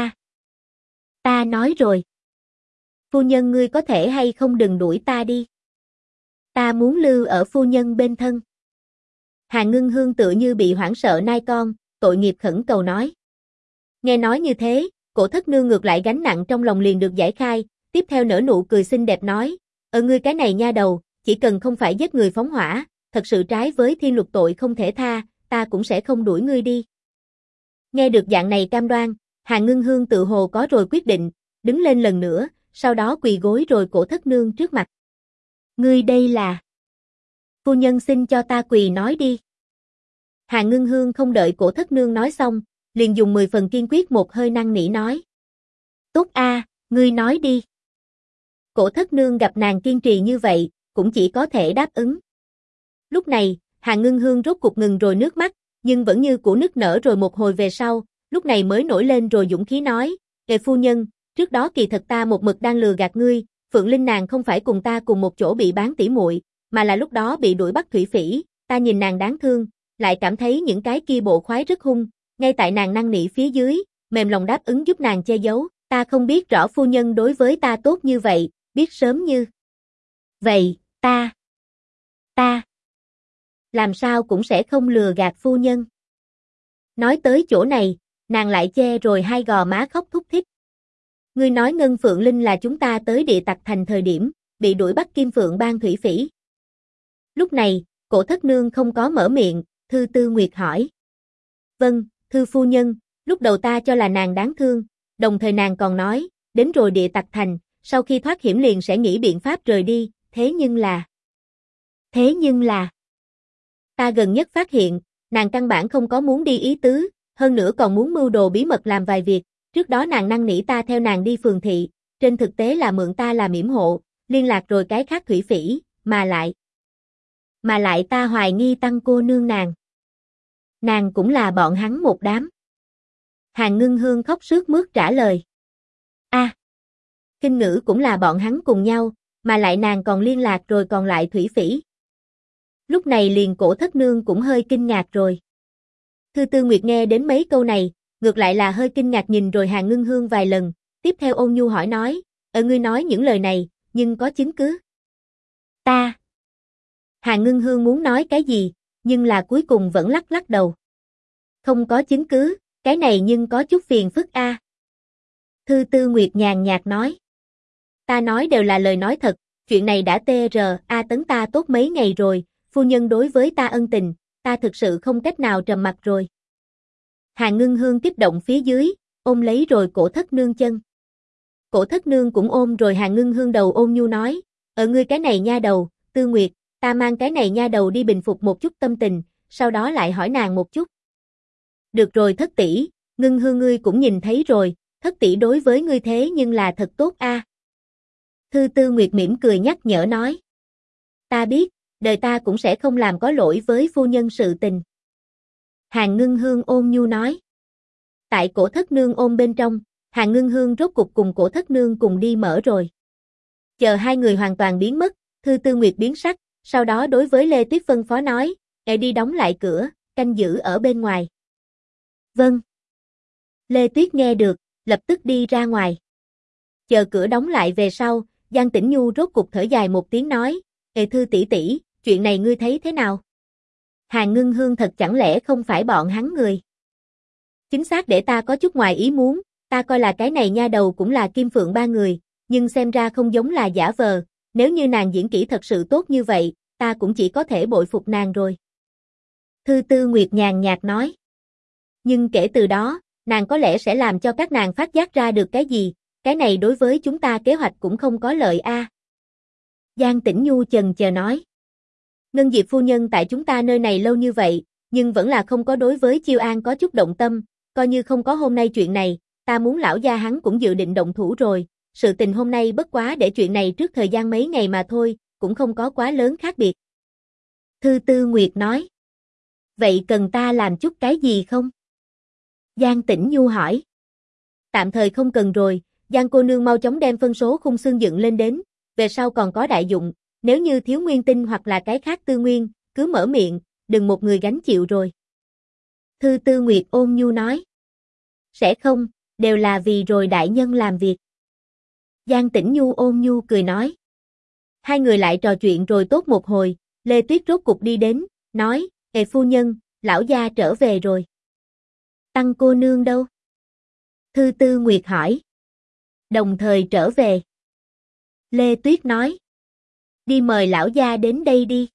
ta nói rồi. Phu nhân ngươi có thể hay không đừng đuổi ta đi. Ta muốn lưu ở phu nhân bên thân. Hàn Ngưng Hương tựa như bị hoảng sợ nai con, tội nghiệp khẩn cầu nói. Nghe nói như thế, Cổ Thất Nương ngược lại gánh nặng trong lòng liền được giải khai, tiếp theo nở nụ cười xinh đẹp nói, ngươi cái này nha đầu, chỉ cần không phải giết người phóng hỏa, thật sự trái với thiên luật tội không thể tha, ta cũng sẽ không đuổi ngươi đi. Nghe được dạng này cam đoan, Hàn Ngưng Hương tự hồ có rồi quyết định, đứng lên lần nữa, sau đó quỳ gối rồi Cổ Thất Nương trước mặt. Ngươi đây là... Phu nhân xin cho ta quỳ nói đi. Hàn Ngưng Hương không đợi Cổ Thất Nương nói xong, liền dùng 10 phần kiên quyết một hơi năn nỉ nói. Tốt a, ngươi nói đi. Cổ Thất Nương gặp nàng kiên trì như vậy, cũng chỉ có thể đáp ứng. Lúc này, Hàn Ngưng Hương rốt cục ngừng rồi nước mắt, nhưng vẫn như cũ nức nở rồi một hồi về sau, lúc này mới nổi lên rồi dũng khí nói, phu nhân, trước đó kỳ thật ta một mực đang lừa gạt ngươi, Phượng Linh nàng không phải cùng ta cùng một chỗ bị bán tỉ muội, mà là lúc đó bị đuổi bắt thủy phỉ, ta nhìn nàng đáng thương, lại cảm thấy những cái kia bộ khoái rất hung, ngay tại nàng năn nỉ phía dưới, mềm lòng đáp ứng giúp nàng che giấu, ta không biết rõ phu nhân đối với ta tốt như vậy, biết sớm như vậy, ta làm sao cũng sẽ không lừa gạt phu nhân. Nói tới chỗ này, nàng lại che rồi hai gò má khóc thút thít. Ngươi nói Ngân Phượng Linh là chúng ta tới địa tặc thành thời điểm, bị đuổi bắt Kim Phượng Bang thủy phỉ. Lúc này, Cổ Thất Nương không có mở miệng, Thư Tư Nguyệt hỏi. Vâng, Thư phu nhân, lúc đầu ta cho là nàng đáng thương, đồng thời nàng còn nói, đến rồi địa tặc thành, sau khi thoát hiểm liền sẽ nghĩ biện pháp rời đi, thế nhưng là... Ta gần nhất phát hiện, nàng căn bản không có muốn đi ý tứ, hơn nữa còn muốn mưu đồ bí mật làm vài việc, trước đó nàng năn nỉ ta theo nàng đi phường thị, trên thực tế là mượn ta làm yểm hộ, liên lạc rồi cái khác thủy phỉ, mà lại. Mà lại ta hoài nghi Tăng cô nương nàng cũng là bọn hắn một đám. Hàn Ngưng Hương khóc sướt mướt trả lời. Kinh Ngữ cũng là bọn hắn cùng nhau, mà lại nàng còn liên lạc rồi còn lại Thủy Phỉ. Lúc này liền Cổ Thất Nương cũng hơi kinh ngạc rồi. Thư Tư Nguyệt nghe đến mấy câu này, ngược lại là hơi kinh ngạc nhìn rồi Hàn Ngưng Hương vài lần, tiếp theo ôn nhu hỏi nói, ngươi nói những lời này, nhưng có chứng cứ? Hàn Ngưng Hương muốn nói cái gì, nhưng là cuối cùng vẫn lắc lắc đầu. Không có chứng cứ, cái này nhưng có chút phiền phức a. Thư Tư Nguyệt nhàn nhạt nói. Ta nói đều là lời nói thật, chuyện này đã tấn ta tốt mấy ngày rồi, phu nhân đối với ta ân tình, ta thực sự không cách nào trầm mặc rồi. Hàn Ngưng Hương kích động phía dưới, ôm lấy rồi Cổ Thất Nương chân. Cổ Thất Nương cũng ôm rồi Hàn Ngưng Hương đầu ôn nhu nói, ngươi cái này nha đầu, Tư Nguyệt, ta mang cái này nha đầu đi bình phục một chút tâm tình, sau đó lại hỏi nàng một chút. Được rồi thất tỷ, Ngưng Hương ngươi cũng nhìn thấy rồi, thất tỷ đối với ngươi thế nhưng là thật tốt a. Thư Tư Nguyệt mỉm cười nhắc nhở nói. Ta biết, đời ta cũng sẽ không làm có lỗi với phu nhân sự tình. Hàn Ngưng Hương ôn nhu nói. Tại Cổ Thất Nương ôm bên trong, Hàn Ngưng Hương rốt cục cùng Cổ Thất Nương cùng đi mở rồi. Chờ hai người hoàn toàn biến mất, Thư Tư Nguyệt biến sắc, sau đó đối với Lê Tuyết phân phó nói, đi đóng lại cửa, canh giữ ở bên ngoài. Vâng. Lê Tuyết nghe được, lập tức đi ra ngoài. Chờ cửa đóng lại về sau, Giang Tĩnh Nhu rốt cục thở dài một tiếng nói, Thư tỷ tỷ, chuyện này ngươi thấy thế nào? Hàn Ngưng Hương thật chẳng lẽ không phải bọn hắn người? Chính xác để ta có chút ngoài ý muốn, ta coi là cái này nha đầu cũng là Kim Phượng ba người, nhưng xem ra không giống là giả vờ, nếu như nàng diễn kỹ thật sự tốt như vậy, ta cũng chỉ có thể bội phục nàng rồi. Thư Tư Nguyệt nhàn nhạt nói. Nhưng kể từ đó, nàng có lẽ sẽ làm cho các nàng phát giác ra được cái gì, cái này đối với chúng ta kế hoạch cũng không có lợi a. Giang Tĩnh Nhu chần chờ nói. Ngân Diệp phu nhân tại chúng ta nơi này lâu như vậy, nhưng vẫn là không có đối với Chiêu An có chút động tâm, coi như không có hôm nay chuyện này, ta muốn lão gia hắn cũng dự định động thủ rồi, sự tình hôm nay bất quá để chuyện này trước thời gian mấy ngày mà thôi, cũng không có quá lớn khác biệt. Thư Tư Nguyệt nói. Vậy cần ta làm chút cái gì không? Giang Tĩnh Nhu hỏi. Tạm thời không cần rồi, Giang cô nương mau chóng đem phân số khung xương dựng lên đến, về sau còn có đại dụng, nếu như thiếu nguyên tinh hoặc là cái khác tư nguyên, cứ mở miệng, đừng một người gánh chịu rồi. Thư Tư Nguyệt ôn nhu nói. Sẽ không, đều là vì rồi đại nhân làm việc. Giang Tĩnh Nhu ôn nhu cười nói. Hai người lại trò chuyện rồi tốt một hồi, Lê Tuyết rốt cục đi đến, nói, phu nhân, lão gia trở về rồi. Tăng cô nương đâu? Thư Tư Nguyệt hỏi. Đồng thời trở về. Lê Tuyết nói. Đi mời lão gia đến đây đi.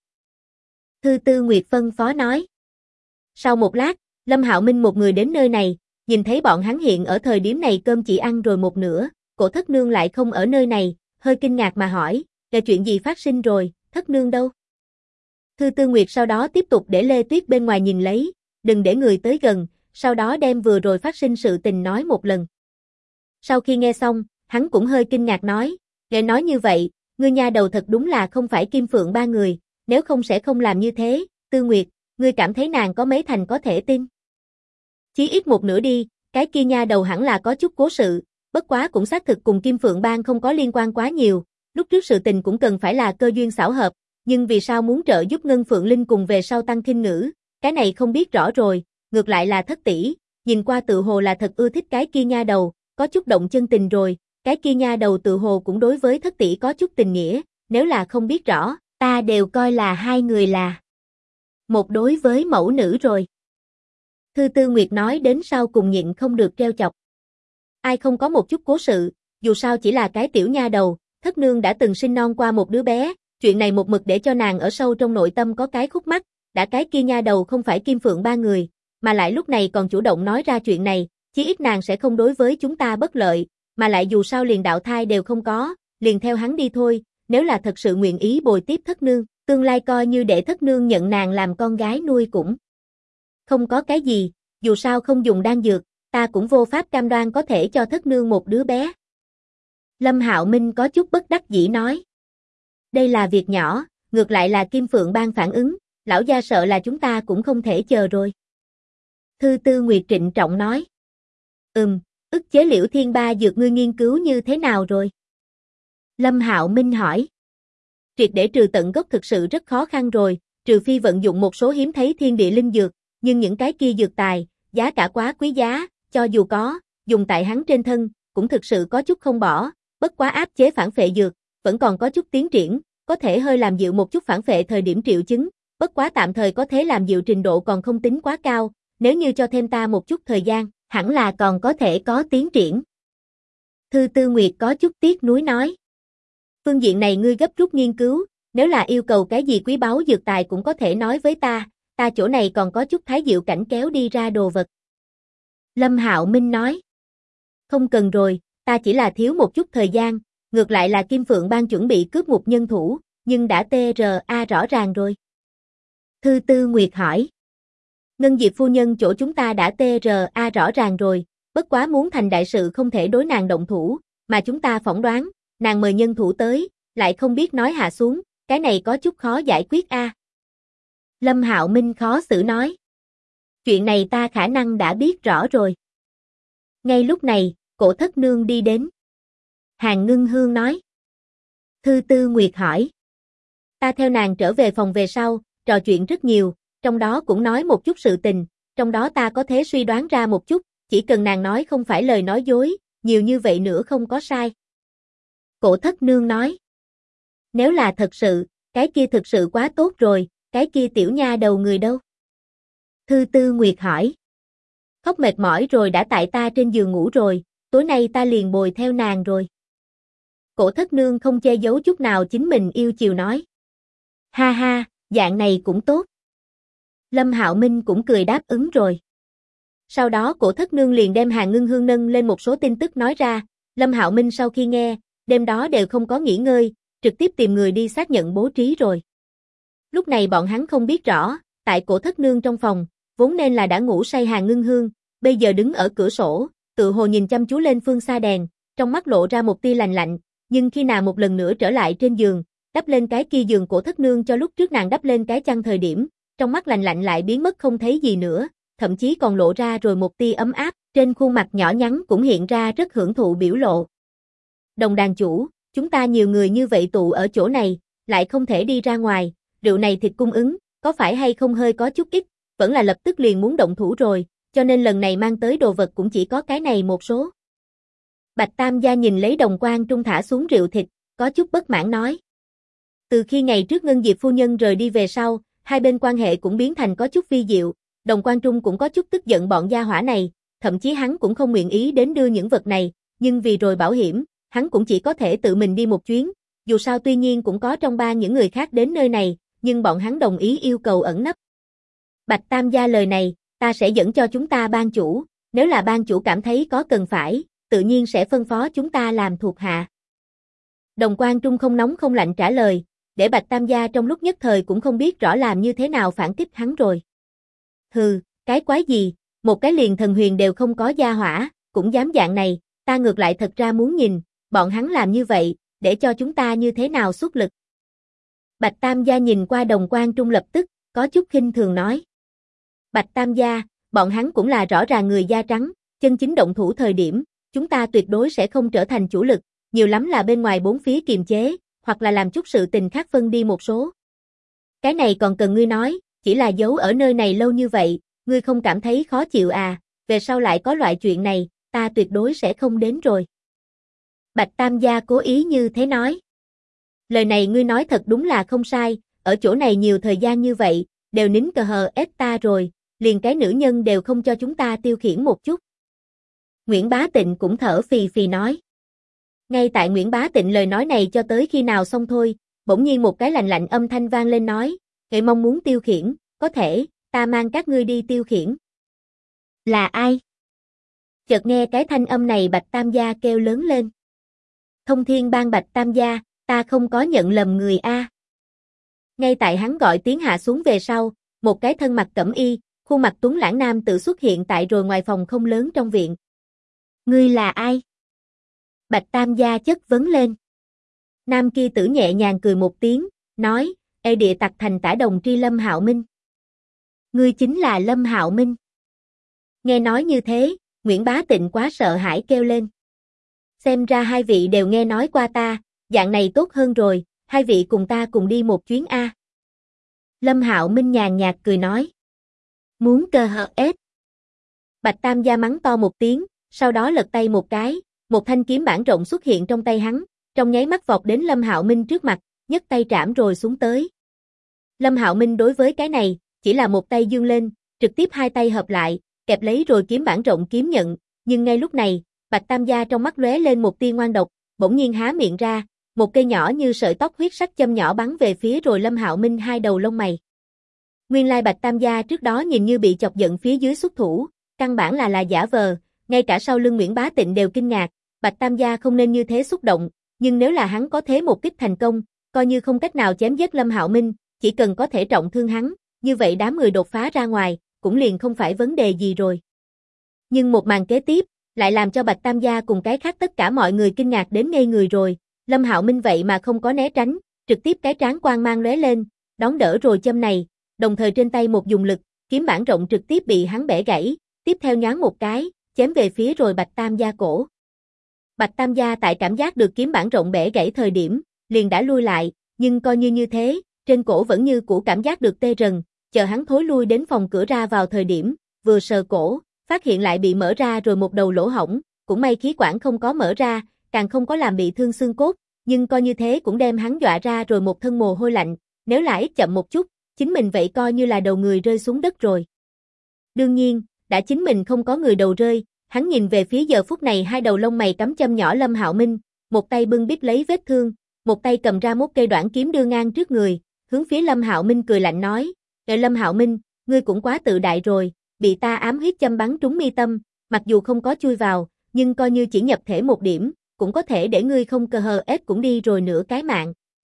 Thư Tư Nguyệt phân phó nói. Sau một lát, Lâm Hạo Minh một người đến nơi này, nhìn thấy bọn hắn hiện ở thời điểm này cơm chỉ ăn rồi một nửa, Cổ Thất Nương lại không ở nơi này, hơi kinh ngạc mà hỏi, là chuyện gì phát sinh rồi, Thất Nương đâu? Thư Tư Nguyệt sau đó tiếp tục để Lê Tuyết bên ngoài nhìn lấy, đừng để người tới gần, sau đó đem vừa rồi phát sinh sự tình nói một lần. Sau khi nghe xong, hắn cũng hơi kinh ngạc nói, nghe nói như vậy, ngươi nha đầu thật đúng là không phải Kim Phượng ba người, nếu không sẽ không làm như thế, Tư Nguyệt, ngươi cảm thấy nàng có mấy thành có thể tin? Chí ít một nửa đi, cái kia nha đầu hẳn là có chút cố sự, bất quá cũng xác thực cùng Kim Phượng Bang không có liên quan quá nhiều, lúc trước sự tình cũng cần phải là cơ duyên xảo hợp, nhưng vì sao muốn trợ giúp Ngân Phượng Linh cùng về sau Tăng Khinh Ngữ, cái này không biết rõ rồi, ngược lại là Thất tỷ, nhìn qua tự hồ là thật ưa thích cái kia nha đầu, có chút động chân tình rồi, cái kia nha đầu tự hồ cũng đối với Thất tỷ có chút tình nghĩa, nếu là không biết rõ, ta đều coi là hai người là một đối với mẫu nữ rồi. Thư Tư Nguyệt nói đến sau cùng nhịn không được trêu chọc. Ai không có một chút cố sự, dù sao chỉ là cái tiểu nha đầu, Thất Nương đã từng sinh non qua một đứa bé, chuyện này một mực để cho nàng ở sâu trong nội tâm có cái khúc mắc, đã cái kia nha đầu không phải Kim Phượng ba người, mà lại lúc này còn chủ động nói ra chuyện này, chí ít nàng sẽ không đối với chúng ta bất lợi, mà lại dù sao liền đạo thai đều không có, liền theo hắn đi thôi, nếu là thật sự nguyện ý bồi tiếp Thất Nương, tương lai coi như để Thất Nương nhận nàng làm con gái nuôi cũng không có cái gì, dù sao không dùng đan dược, ta cũng vô pháp cam đoan có thể cho Thất Nương một đứa bé. Lâm Hạo Minh có chút bất đắc dĩ nói. Đây là việc nhỏ, ngược lại là Kim Phượng Bang phản ứng, lão gia sợ là chúng ta cũng không thể chờ rồi. Thư Tư Nguyệt trịnh trọng nói. Ức chế Liễu Thiên Ba dược ngươi nghiên cứu như thế nào rồi? Lâm Hạo Minh hỏi. Triệt để trừ tận gốc thực sự rất khó khăn rồi, trừ phi vận dụng một số hiếm thấy thiên địa linh dược, nhưng những cái kia dược tài, giá cả quá quý giá, cho dù có, dùng tại hắn trên thân, cũng thực sự có chút không bỏ, bất quá áp chế phản phệ dược, vẫn còn có chút tiến triển, có thể hơi làm dịu một chút phản phệ thời điểm triệu chứng, bất quá tạm thời có thể làm dịu trình độ còn không tính quá cao, nếu như cho thêm ta một chút thời gian, hẳn là còn có thể có tiến triển. Thư Tư Nguyệt có chút tiếc nuối nói. Phương diện này ngươi gấp rút nghiên cứu, nếu là yêu cầu cái gì quý báu dược tài cũng có thể nói với ta chỗ này còn có chút thái diệu cảnh kéo đi ra đồ vật. Lâm Hạo Minh nói. Không cần rồi, ta chỉ là thiếu một chút thời gian, ngược lại là Kim Phượng Bang chuẩn bị cướp ngục nhân thủ, nhưng đã TRA rõ ràng rồi. Thư Tư Nguyệt hỏi. Ngân Diệp phu nhân chỗ chúng ta đã TRA rõ ràng rồi, bất quá muốn thành đại sự không thể đối nàng động thủ, mà chúng ta phỏng đoán, nàng mời nhân thủ tới, lại không biết nói hạ xuống, cái này có chút khó giải quyết a. Lâm Hạo Minh khó xử nói. Chuyện này ta khả năng đã biết rõ rồi. Ngay lúc này, Cổ Thất Nương đi đến. Hàn Ngưng Hương nói. Thư Tư Nguyệt hỏi. Ta theo nàng trở về phòng về sau, trò chuyện rất nhiều, trong đó cũng nói một chút sự tình, trong đó ta có thể suy đoán ra một chút, chỉ cần nàng nói không phải lời nói dối, nhiều như vậy nữa không có sai. Cổ Thất Nương nói. Nếu là thật sự, cái kia thực sự quá tốt rồi, cái kia tiểu nha đầu người đâu? Thư Tư Nguyệt hỏi. Khóc mệt mỏi rồi đã tại ta trên giường ngủ rồi, tối nay ta liền bồi theo nàng rồi. Cổ Thất Nương không che giấu chút nào chính mình yêu chiều nói. Ha ha, dạng này cũng tốt. Lâm Hạo Minh cũng cười đáp ứng rồi. Sau đó Cổ Thất Nương liền đem Hàn Ngưng Hương nâng lên một số tin tức nói ra, Lâm Hạo Minh sau khi nghe, đêm đó đều không có nghỉ ngơi, trực tiếp tìm người đi xác nhận bố trí rồi. Lúc này bọn hắn không biết rõ, tại Cổ Thất Nương trong phòng, vốn nên là đã ngủ say Hàn Ngưng Hương, bây giờ đứng ở cửa sổ, tự hồ nhìn chăm chú lên phương xa đèn, trong mắt lộ ra một tia lạnh lạnh, nhưng khi nào một lần nữa trở lại trên giường, đắp lên cái kia giường Cổ Thất Nương cho lúc trước nàng đắp lên cái chăn thời điểm, trong mắt lạnh lạnh lại biến mất không thấy gì nữa, thậm chí còn lộ ra rồi một tia ấm áp, trên khuôn mặt nhỏ nhắn cũng hiện ra rất hưởng thụ biểu lộ. Đồng đàn chủ, chúng ta nhiều người như vậy tụ ở chỗ này, lại không thể đi ra ngoài, rượu này thịt cung ứng, có phải hay không hơi có chút ít, vẫn là lập tức liền muốn động thủ rồi, cho nên lần này mang tới đồ vật cũng chỉ có cái này một số. Bạch Tam gia nhìn lấy đồng quan trung thả xuống rượu thịt, có chút bất mãn nói. Từ khi ngày trước Ngân Diệp phu nhân rời đi về sau, hai bên quan hệ cũng biến thành có chút vi diệu, đồng quan trung cũng có chút tức giận bọn gia hỏa này, thậm chí hắn cũng không nguyện ý đến đưa những vật này, nhưng vì rồi bảo hiểm, hắn cũng chỉ có thể tự mình đi một chuyến, dù sao tuy nhiên cũng có trong ba những người khác đến nơi này, nhưng bọn hắn đồng ý yêu cầu ẩn nấp. Bạch Tam gia lời này, ta sẽ dẫn cho chúng ta ban chủ, nếu là ban chủ cảm thấy có cần phải, tự nhiên sẽ phân phó chúng ta làm thuộc hạ. Đồng quan trung không nóng không lạnh trả lời, để Bạch Tam gia trong lúc nhất thời cũng không biết rõ làm như thế nào phản kích hắn rồi. Hừ, cái quái gì, một cái liền thần huyền đều không có gia hỏa, cũng dám dạng này, ta ngược lại thật ra muốn nhìn, bọn hắn làm như vậy, để cho chúng ta như thế nào xuất lực. Bạch Tam gia nhìn qua đồng quan trung lập tức, có chút khinh thường nói. Bạch Tam gia, bọn hắn cũng là rõ ràng người da trắng, chân chính động thủ thời điểm, chúng ta tuyệt đối sẽ không trở thành chủ lực, nhiều lắm là bên ngoài bốn phía kiềm chế, hoặc là làm chút sự tình khác phân đi một số. Cái này còn cần ngươi nói, chỉ là giấu ở nơi này lâu như vậy, ngươi không cảm thấy khó chịu à, về sau lại có loại chuyện này, ta tuyệt đối sẽ không đến rồi. Bạch Tam gia cố ý như thế nói. Lời này ngươi nói thật đúng là không sai, ở chỗ này nhiều thời gian như vậy, đều nín cờ hờ ép ta rồi, liền cái nữ nhân đều không cho chúng ta tiêu khiển một chút. Nguyễn Bá Tịnh cũng thở phì phì nói. Ngay tại Nguyễn Bá Tịnh lời nói này cho tới khi nào xong thôi, bỗng nhiên một cái lạnh lạnh âm thanh vang lên nói, "Ngài mong muốn tiêu khiển, có thể, ta mang các ngươi đi tiêu khiển." Là ai? Chợt nghe cái thanh âm này Bạch Tam gia kêu lớn lên. Thông Thiên Bang Bạch Tam gia, ta không có nhận lầm người a. Ngay tại hắn gọi tiếng hạ xuống về sau, một cái thân mặc cẩm y, khuôn mặt tuấn lãng nam tự xuất hiện tại rồi ngoài phòng không lớn trong viện. Ngươi là ai? Bạch Tam gia chất vấn lên. Nam kia tử nhẹ nhàng cười một tiếng, nói, Ê địa tặc thành tả đồng tri Lâm Hạo Minh. Ngươi chính là Lâm Hạo Minh. Nghe nói như thế, Nguyễn Bá Tịnh quá sợ hãi kêu lên. Xem ra hai vị đều nghe nói qua ta, dạng này tốt hơn rồi, hai vị cùng ta cùng đi một chuyến a. Lâm Hạo Minh nhàn nhạt cười nói. Muốn cơ hở ết. Bạch Tam Gia mắng to một tiếng, sau đó lật tay một cái, một thanh kiếm bản rộng xuất hiện trong tay hắn, trong nháy mắt vọt đến Lâm Hạo Minh trước mặt, nhấc tay trảm rồi xuống tới. Lâm Hạo Minh đối với cái này, chỉ là một tay giương lên, trực tiếp hai tay hợp lại, kẹp lấy rồi kiếm bản rộng kiếm nhận, nhưng ngay lúc này, Bạch Tam Gia trong mắt lóe lên một tia ngoan độc, bỗng nhiên há miệng ra, một cây nhỏ như sợi tóc huyết sắc châm nhỏ bắn về phía rồi Lâm Hạo Minh hai đầu lông mày. Nguyên lai Bạch Tam Gia trước đó nhìn như bị chọc giận phía dưới xuất thủ, căn bản là giả vờ, ngay cả sau lưng Nguyễn Bá Tịnh đều kinh ngạc, Bạch Tam Gia không nên như thế xúc động, nhưng nếu là hắn có thế một kích thành công, coi như không cách nào chém giết Lâm Hạo Minh, chỉ cần có thể trọng thương hắn, như vậy đám người đột phá ra ngoài, cũng liền không phải vấn đề gì rồi. Nhưng một màn kế tiếp, lại làm cho Bạch Tam Gia cùng cái khác tất cả mọi người kinh ngạc đến ngây người rồi, Lâm Hạo Minh vậy mà không có né tránh, trực tiếp cái trán quang mang lóe lên, đón đỡ rồi châm này, đồng thời trên tay một dùng lực, kiếm bản rộng trực tiếp bị hắn bẻ gãy, tiếp theo nhoáng một cái, chém về phía rồi Bạch Tam Gia cổ. Bạch Tam Gia tại cảm giác được kiếm bản rộng bẻ gãy thời điểm, liền đã lui lại, nhưng coi như thế, trên cổ vẫn như cũ cảm giác được tê rần, chờ hắn thối lui đến phòng cửa ra vào thời điểm, vừa sờ cổ, phát hiện lại bị mở ra rồi một đầu lỗ hổng, cũng may khí quản không có mở ra, càng không có làm bị thương xương cốt, nhưng coi như thế cũng đem hắn dọa ra rồi một thân mồ hôi lạnh, nếu là ít chậm một chút, chính mình vậy coi như là đầu người rơi xuống đất rồi. Đương nhiên, đã chính mình không có người đầu rơi, hắn nhìn về phía giờ phút này hai đầu lông mày cắm châm nhỏ Lâm Hạo Minh, một tay bưng bít lấy vết thương, một tay cầm ra một cây đoạn kiếm đưa ngang trước người, hướng phía Lâm Hạo Minh cười lạnh nói, Lâm Hạo Minh, ngươi cũng quá tự đại rồi, bị ta ám huyết châm bắn trúng mi tâm, mặc dù không có chui vào, nhưng coi như chỉ nhập thể một điểm, cũng có thể để ngươi không cơ hờ ép cũng đi rồi nửa cái mạng.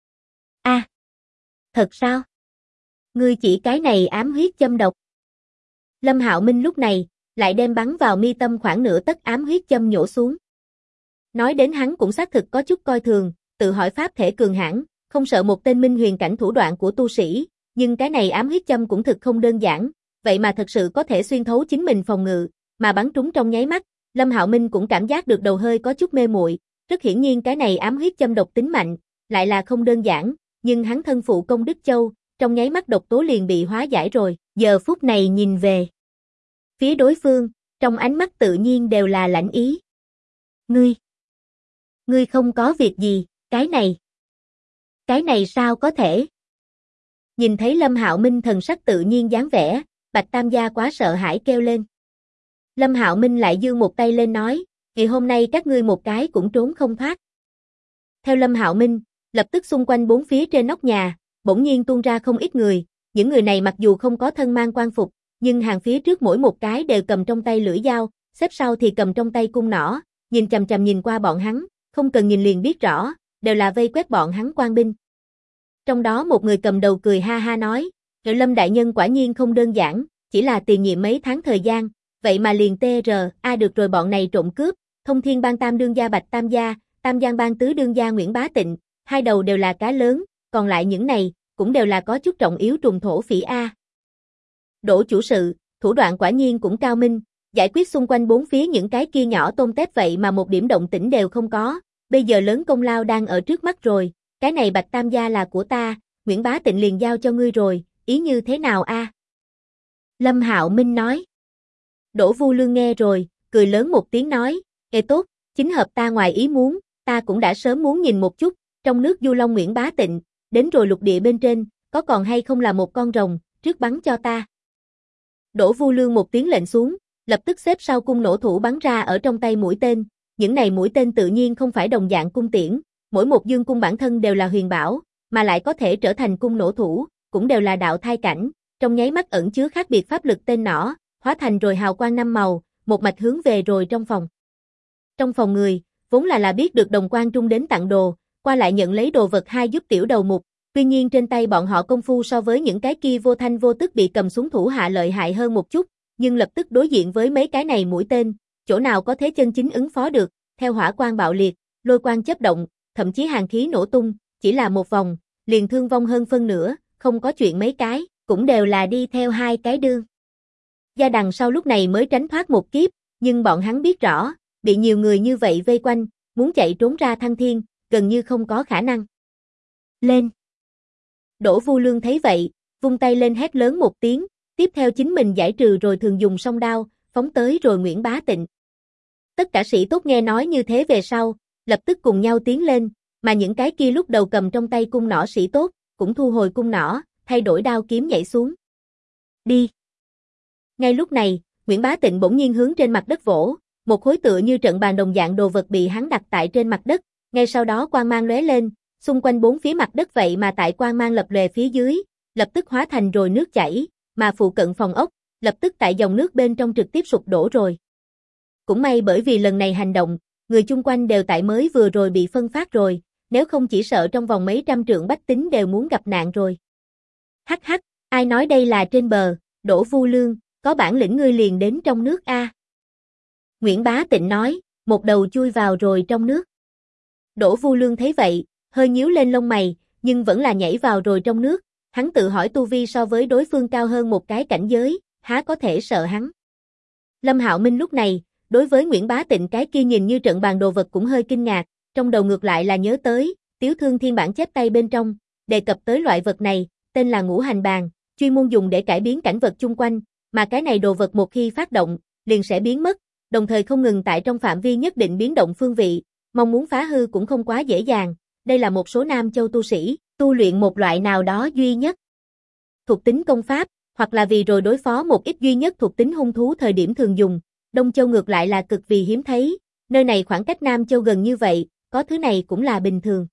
A, thật sao? Ngươi chỉ cái này ám huyết châm độc. Lâm Hạo Minh lúc này, lại đem bắn vào mi tâm khoảng nửa tấc ám huyết châm nhổ xuống. Nói đến hắn cũng xác thực có chút coi thường, tự hỏi pháp thể cường hãn, không sợ một tên minh huyền cảnh thủ đoạn của tu sĩ, nhưng cái này ám huyết châm cũng thực không đơn giản, vậy mà thật sự có thể xuyên thấu chính mình phòng ngự, mà bắn trúng trong nháy mắt, Lâm Hạo Minh cũng cảm giác được đầu hơi có chút mê muội, rất hiển nhiên cái này ám huyết châm độc tính mạnh, lại là không đơn giản, nhưng hắn thân phụ công Đức Châu, trong nháy mắt độc tố liền bị hóa giải rồi, giờ phút này nhìn về phía đối phương, trong ánh mắt tự nhiên đều là lãnh ý. Ngươi không có việc gì, cái này sao có thể? Nhìn thấy Lâm Hạo Minh thần sắc tự nhiên dáng vẻ, Bạch Tam Gia quá sợ hãi kêu lên. Lâm Hạo Minh lại giương một tay lên nói, ngày hôm nay các ngươi một cái cũng trốn không thoát. Theo Lâm Hạo Minh, lập tức xung quanh bốn phía trên nóc nhà, bỗng nhiên tuôn ra không ít người, những người này mặc dù không có thân mang quan phục, nhưng hàng phía trước mỗi một cái đều cầm trong tay lưỡi dao, xếp sau thì cầm trong tay cung nỏ, nhìn chằm chằm nhìn qua bọn hắn, không cần nhìn liền biết rõ, đều là vây quét bọn hắn quan binh. Trong đó một người cầm đầu cười ha ha nói, Lâm đại nhân quả nhiên không đơn giản, chỉ là tiền nhiệm mấy tháng thời gian, vậy mà liền được rồi bọn này trộm cướp, Thông Thiên Bang tam đương gia Bạch Tam Gia, Tam Giang Bang tứ đương gia Nguyễn Bá Tịnh, hai đầu đều là cá lớn, còn lại những này, cũng đều là có chút trọng yếu trùng thổ phỉ A. Đỗ chủ sự, thủ đoạn quả nhiên cũng cao minh, giải quyết xung quanh bốn phía những cái kia nhỏ tôm tép vậy mà một điểm động tĩnh đều không có, bây giờ lớn công lao đang ở trước mắt rồi, cái này Bạch Tam Gia là của ta, Nguyễn Bá Tịnh liền giao cho ngươi rồi, ý như thế nào a? Lâm Hạo Minh nói. Đỗ Vu Lương nghe rồi, cười lớn một tiếng nói, ê tốt, chính hợp ta ngoài ý muốn, ta cũng đã sớm muốn nhìn một chút, trong nước Du Long Nguyễn Bá Tịnh, đến rồi lục địa bên trên, có còn hay không là một con rồng, trước bắn cho ta. Đỗ Vu Lương một tiếng lệnh xuống, lập tức xếp sau cung nổ thủ bắn ra ở trong tay mũi tên, những này mũi tên tự nhiên không phải đồng dạng cung tiễn, mỗi một dương cung bản thân đều là huyền bảo, mà lại có thể trở thành cung nổ thủ, cũng đều là đạo thai cảnh, trong nháy mắt ẩn chứa khác biệt pháp lực tên nỏ, hóa thành rồi hào quang năm màu, một mạch hướng về rồi trong phòng. Trong phòng người, vốn là biết được Đồng Quan Trung đến tặng đồ, qua lại nhận lấy đồ vật hai giúp tiểu đầu mục, tuy nhiên trên tay bọn họ công phu so với những cái kia vô thanh vô tức bị cầm xuống thủ hạ lợi hại hơn một chút, nhưng lập tức đối diện với mấy cái này mũi tên, chỗ nào có thế chân chính ứng phó được, theo hỏa quang bạo liệt, lôi quang chớp động, thậm chí hàn khí nổ tung, chỉ là một vòng, liền thương vong hơn phân nửa, không có chuyện mấy cái, cũng đều là đi theo hai cái đương. Gia đằng sau lúc này mới tránh thoát một kiếp, nhưng bọn hắn biết rõ, bị nhiều người như vậy vây quanh, muốn chạy trốn ra thăng thiên, gần như không có khả năng. Lên! Đỗ Vu Lương thấy vậy, vung tay lên hét lớn một tiếng, tiếp theo chính mình giải trừ rồi thường dùng song đao, phóng tới rồi Nguyễn Bá Tịnh. Tất cả sĩ tốt nghe nói như thế về sau, lập tức cùng nhau tiến lên, mà những cái kia lúc đầu cầm trong tay cung nỏ sĩ tốt, cũng thu hồi cung nỏ, thay đổi đao kiếm nhảy xuống. Đi! Ngay lúc này, Nguyễn Bá Tịnh bỗng nhiên hướng trên mặt đất vỗ, một khối tựa như trận bàn đồng dạng đồ vật bị hắn đặt tại trên mặt đất, ngay sau đó quang mang lóe lên, xung quanh bốn phía mặt đất vậy mà tại quang mang lập lòe phía dưới, lập tức hóa thành rồi nước chảy, mà phụ cận phòng ốc, lập tức tại dòng nước bên trong trực tiếp sụp đổ rồi. Cũng may bởi vì lần này hành động, người chung quanh đều tại mới vừa rồi bị phân phát rồi, nếu không chỉ sợ trong vòng mấy trăm trượng bách tính đều muốn gặp nạn rồi. Hắc hắc, ai nói đây là trên bờ, Đỗ Vu Lương, có bản lĩnh ngươi liền đến trong nước a. Nguyễn Bá Tịnh nói, một đầu chui vào rồi trong nước. Đỗ Vu Lương thấy vậy, hơi nhíu lên lông mày, nhưng vẫn là nhảy vào rồi trong nước, hắn tự hỏi tu vi so với đối phương cao hơn một cái cảnh giới, há có thể sợ hắn. Lâm Hạo Minh lúc này, đối với Nguyễn Bá Tịnh cái kia nhìn như trận bàn đồ vật cũng hơi kinh ngạc, trong đầu ngược lại là nhớ tới, Tiếu Thương Thiên bản chép tay bên trong, đề cập tới loại vật này, tên là ngũ hành bàn, chuyên môn dùng để cải biến cảnh vật chung quanh, mà cái này đồ vật một khi phát động, liền sẽ biến mất, đồng thời không ngừng tại trong phạm vi nhất định biến động phương vị, mong muốn phá hư cũng không quá dễ dàng, đây là một số Nam Châu tu sĩ, tu luyện một loại nào đó duy nhất thuộc tính công pháp, hoặc là vì rồi đối phó một ít duy nhất thuộc tính hung thú thời điểm thường dùng, Đông Châu ngược lại là cực vì hiếm thấy, nơi này khoảng cách Nam Châu gần như vậy, có thứ này cũng là bình thường.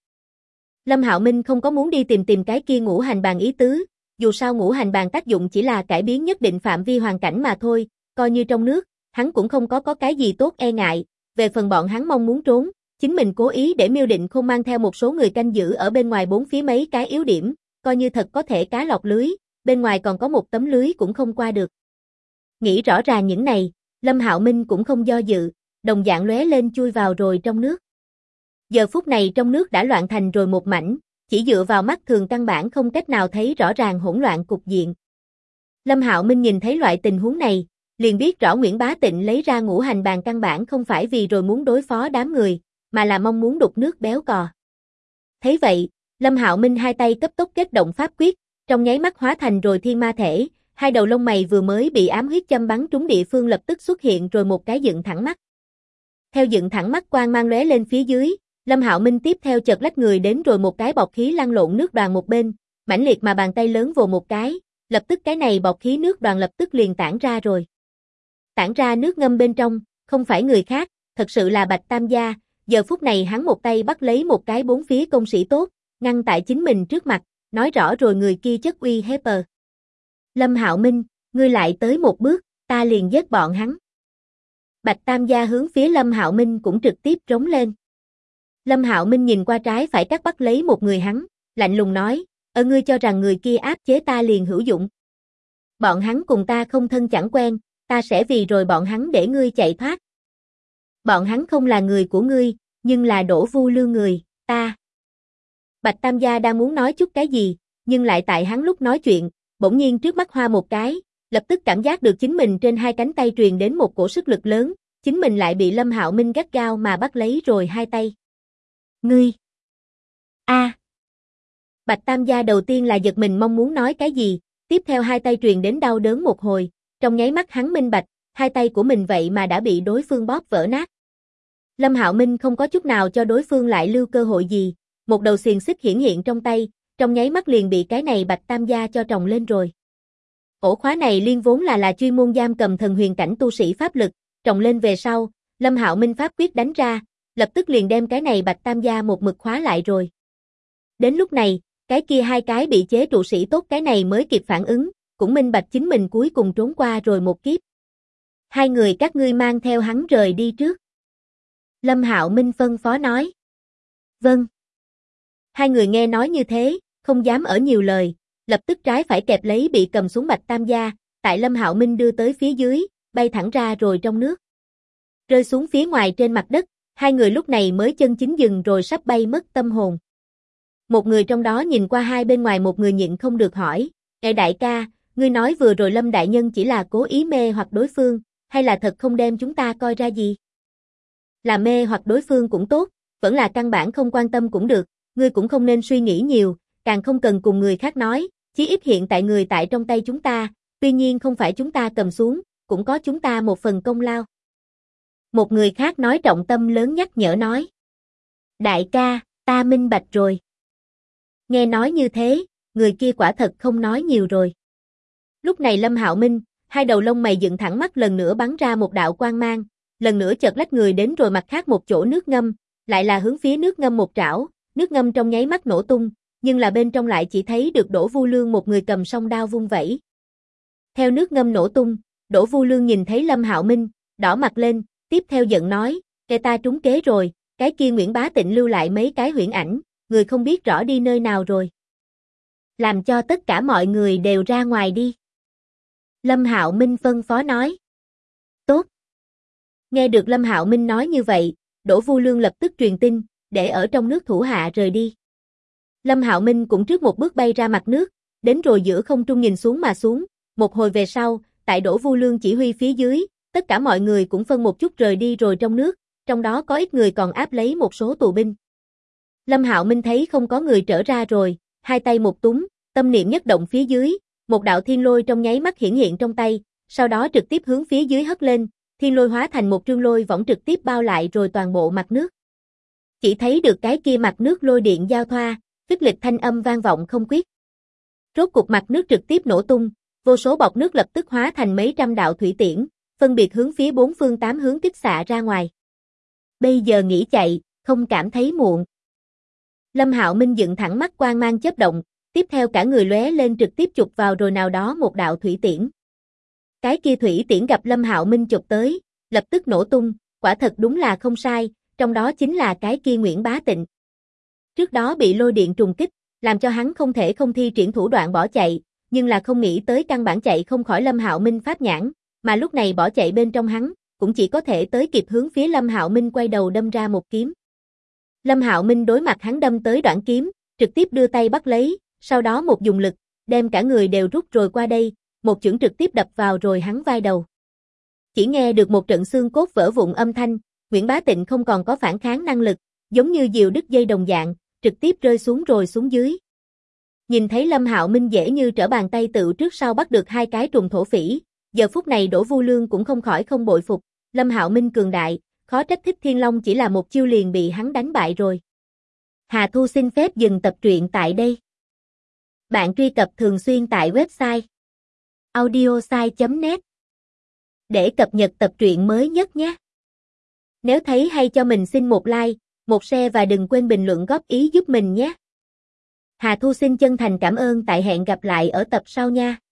Lâm Hạo Minh không có muốn đi tìm cái kia ngũ hành bàn ý tứ, dù sao ngũ hành bàn tác dụng chỉ là cải biến nhất định phạm vi hoàn cảnh mà thôi, coi như trong nước, hắn cũng không có cái gì tốt e ngại, về phần bọn hắn mong muốn trốn, chính mình cố ý để Miêu Định không mang theo một số người canh giữ ở bên ngoài bốn phía mấy cái yếu điểm, coi như thật có thể cá lọt lưới, bên ngoài còn có một tấm lưới cũng không qua được. Nghĩ rõ ràng những này, Lâm Hạo Minh cũng không do dự, đồng dạng lóe lên chui vào rồi trong nước. Giờ phút này trong nước đã loạn thành rồi một mảnh, chỉ dựa vào mắt thường căn bản không cách nào thấy rõ ràng hỗn loạn cục diện. Lâm Hạo Minh nhìn thấy loại tình huống này, liền biết rõ Nguyễn Bá Tịnh lấy ra ngũ hành bàn căn bản không phải vì rồi muốn đối phó đám người, mà là mong muốn đục nước béo cò. Thấy vậy, Lâm Hạo Minh hai tay cấp tốc kết động pháp quyết, trong nháy mắt hóa thành rồi thiên ma thể, hai đầu lông mày vừa mới bị ám huyết châm bắn trúng địa phương lập tức xuất hiện rồi một cái dựng thẳng mắt. Theo dựng thẳng mắt quang mang lóe lên phía dưới, Lâm Hạo Minh tiếp theo chợt lách người đến rồi một cái bọt khí lăn lộn nước đoàn một bên, mãnh liệt mà bàn tay lớn vồ một cái, lập tức cái này bọt khí nước đoàn lập tức liền tản ra rồi. Tản ra nước ngâm bên trong, không phải người khác, thật sự là Bạch Tam Gia, giờ phút này hắn một tay bắt lấy một cái bốn phía công sĩ tốt, ngăn tại chính mình trước mặt, nói rõ rồi người kia chất uy hiếp. Lâm Hạo Minh, ngươi lại tới một bước, ta liền giết bọn hắn. Bạch Tam Gia hướng phía Lâm Hạo Minh cũng trực tiếp trống lên. Lâm Hạo Minh nhìn qua trái phải cắt bắt lấy một người hắn, lạnh lùng nói, ngươi cho rằng người kia áp chế ta liền hữu dụng. Bọn hắn cùng ta không thân chẳng quen, ta sẽ vì rồi bọn hắn để ngươi chạy thoát. Bọn hắn không là người của ngươi, nhưng là Đỗ Vu Lương người, ta. Bạch Tam Gia đang muốn nói chút cái gì, nhưng lại tại hắn lúc nói chuyện, bỗng nhiên trước mắt hoa một cái, lập tức cảm giác được chính mình trên hai cánh tay truyền đến một cổ sức lực lớn, chính mình lại bị Lâm Hạo Minh gắt gao mà bắt lấy rồi hai tay. Ngươi! Bạch Tam Gia đầu tiên là giật mình mong muốn nói cái gì, tiếp theo hai tay truyền đến đau đớn một hồi, trong nháy mắt hắn minh bạch, hai tay của mình vậy mà đã bị đối phương bóp vỡ nát. Lâm Hạo Minh không có chút nào cho đối phương lại lưu cơ hội gì, một đầu xiềng xích hiển hiện trong tay, trong nháy mắt liền bị cái này Bạch Tam Gia cho trồng lên rồi. Ổ khóa này liên vốn là chuyên môn giam cầm thần huyền cảnh tu sĩ pháp lực, trồng lên về sau, Lâm Hạo Minh pháp quyết đánh ra, lập tức liền đem cái này Bạch Tam Gia một mực khóa lại rồi. Đến lúc này, cái kia hai cái bị chế trụ sĩ tốt cái này mới kịp phản ứng, cũng minh bạch chính mình cuối cùng trốn qua rồi một kiếp. Hai người các ngươi mang theo hắn rời đi trước. Lâm Hạo Minh phân phó nói. Vâng. Hai người nghe nói như thế, không dám ở nhiều lời, lập tức trái phải kẹp lấy bị cầm xuống Bạch Tam Gia, tại Lâm Hạo Minh đưa tới phía dưới, bay thẳng ra rồi trong nước. Rơi xuống phía ngoài trên mặt đất, hai người lúc này mới chân chính dừng rồi sắp bay mất tâm hồn. Một người trong đó nhìn qua hai bên ngoài một người nhịn không được hỏi, đại ca, ngươi nói vừa rồi Lâm đại nhân chỉ là cố ý mê hoặc đối phương, hay là thật không đem chúng ta coi ra gì? Là mê hoặc đối phương cũng tốt, vẫn là căn bản không quan tâm cũng được, ngươi cũng không nên suy nghĩ nhiều, càng không cần cùng người khác nói, chí ít hiện tại người tại trong tay chúng ta, tuy nhiên không phải chúng ta cầm xuống, cũng có chúng ta một phần công lao. Một người khác nói trọng tâm lớn nhắc nhở nói. Đại ca, ta minh bạch rồi. Nghe nói như thế, người kia quả thật không nói nhiều rồi. Lúc này Lâm Hạo Minh, hai đầu lông mày dựng thẳng mắt lần nữa bắn ra một đạo quang mang, lần nữa chợt lách người đến rồi mặt khác một chỗ nước ngâm, lại là hướng phía nước ngâm một trảo, nước ngâm trong nháy mắt nổ tung, nhưng là bên trong lại chỉ thấy được Đỗ Vu Lương một người cầm song đao vung vẩy. Theo nước ngâm nổ tung, Đỗ Vu Lương nhìn thấy Lâm Hạo Minh, đỏ mặt lên, tiếp theo giận nói, ta trúng kế rồi, cái kia Nguyễn Bá Tịnh lưu lại mấy cái huyễn ảnh, người không biết rõ đi nơi nào rồi. Làm cho tất cả mọi người đều ra ngoài đi. Lâm Hạo Minh phân phó nói. Tốt. Nghe được Lâm Hạo Minh nói như vậy, Đỗ Vu Lương lập tức truyền tin, để ở trong nước thủ hạ rời đi. Lâm Hạo Minh cũng trước một bước bay ra mặt nước, đến rồi giữa không trung nhìn xuống mà xuống, một hồi về sau, tại Đỗ Vu Lương chỉ huy phía dưới, tất cả mọi người cũng phân một chút rời đi rồi trong nước, trong đó có ít người còn áp lấy một số tù binh. Lâm Hạo Minh thấy không có người trở ra rồi, hai tay một túm, tâm niệm nhất động phía dưới, một đạo thiên lôi trong nháy mắt hiển hiện trong tay, sau đó trực tiếp hướng phía dưới hất lên, thiên lôi hóa thành một trương lôi võng trực tiếp bao lại rồi toàn bộ mặt nước. Chỉ thấy được cái kia mặt nước lôi điện giao thoa, phích lịch thanh âm vang vọng không quyết. Rốt cục mặt nước trực tiếp nổ tung, vô số bọt nước lập tức hóa thành mấy trăm đạo thủy tiễn, phân biệt hướng phía bốn phương tám hướng kích xạ ra ngoài. Bây giờ nghỉ chạy, không cảm thấy muộn. Lâm Hạo Minh dựng thẳng mắt quang mang chớp động, tiếp theo cả người lóe lên trực tiếp chụp vào rồi nào đó một đạo thủy tiễn. Cái kia thủy tiễn gặp Lâm Hạo Minh chụp tới, lập tức nổ tung, quả thật đúng là không sai, trong đó chính là cái kia Nguyễn Bá Tịnh. Trước đó bị lôi điện trùng kích, làm cho hắn không thể không thi triển thủ đoạn bỏ chạy, nhưng là không nghĩ tới căn bản chạy không khỏi Lâm Hạo Minh pháp nhãn, mà lúc này bỏ chạy bên trong hắn, cũng chỉ có thể tới kịp hướng phía Lâm Hạo Minh quay đầu đâm ra một kiếm. Lâm Hạo Minh đối mặt hắn đâm tới đoạn kiếm, trực tiếp đưa tay bắt lấy, sau đó một dùng lực, đem cả người đều rút rồi qua đây, một chưởng trực tiếp đập vào rồi hắn vai đầu. Chỉ nghe được một trận xương cốt vỡ vụn âm thanh, Nguyễn Bá Tịnh không còn có phản kháng năng lực, giống như diều đứt dây đồng dạng, trực tiếp rơi xuống rồi xuống dưới. Nhìn thấy Lâm Hạo Minh dễ như trở bàn tay tự trước sau bắt được hai cái trùng thổ phỉ, giờ phút này Đỗ Vu Lương cũng không khỏi không bội phục, Lâm Hạo Minh cường đại, khó trách Thích Thiên Long chỉ là một chiêu liền bị hắn đánh bại rồi. Hà Thu xin phép dừng tập truyện tại đây. Bạn truy cập thường xuyên tại website audiosai.net để cập nhật tập truyện mới nhất nhé. Nếu thấy hay cho mình xin một like, một share và đừng quên bình luận góp ý giúp mình nhé. Hà Thu xin chân thành cảm ơn, tại hẹn gặp lại ở tập sau nha.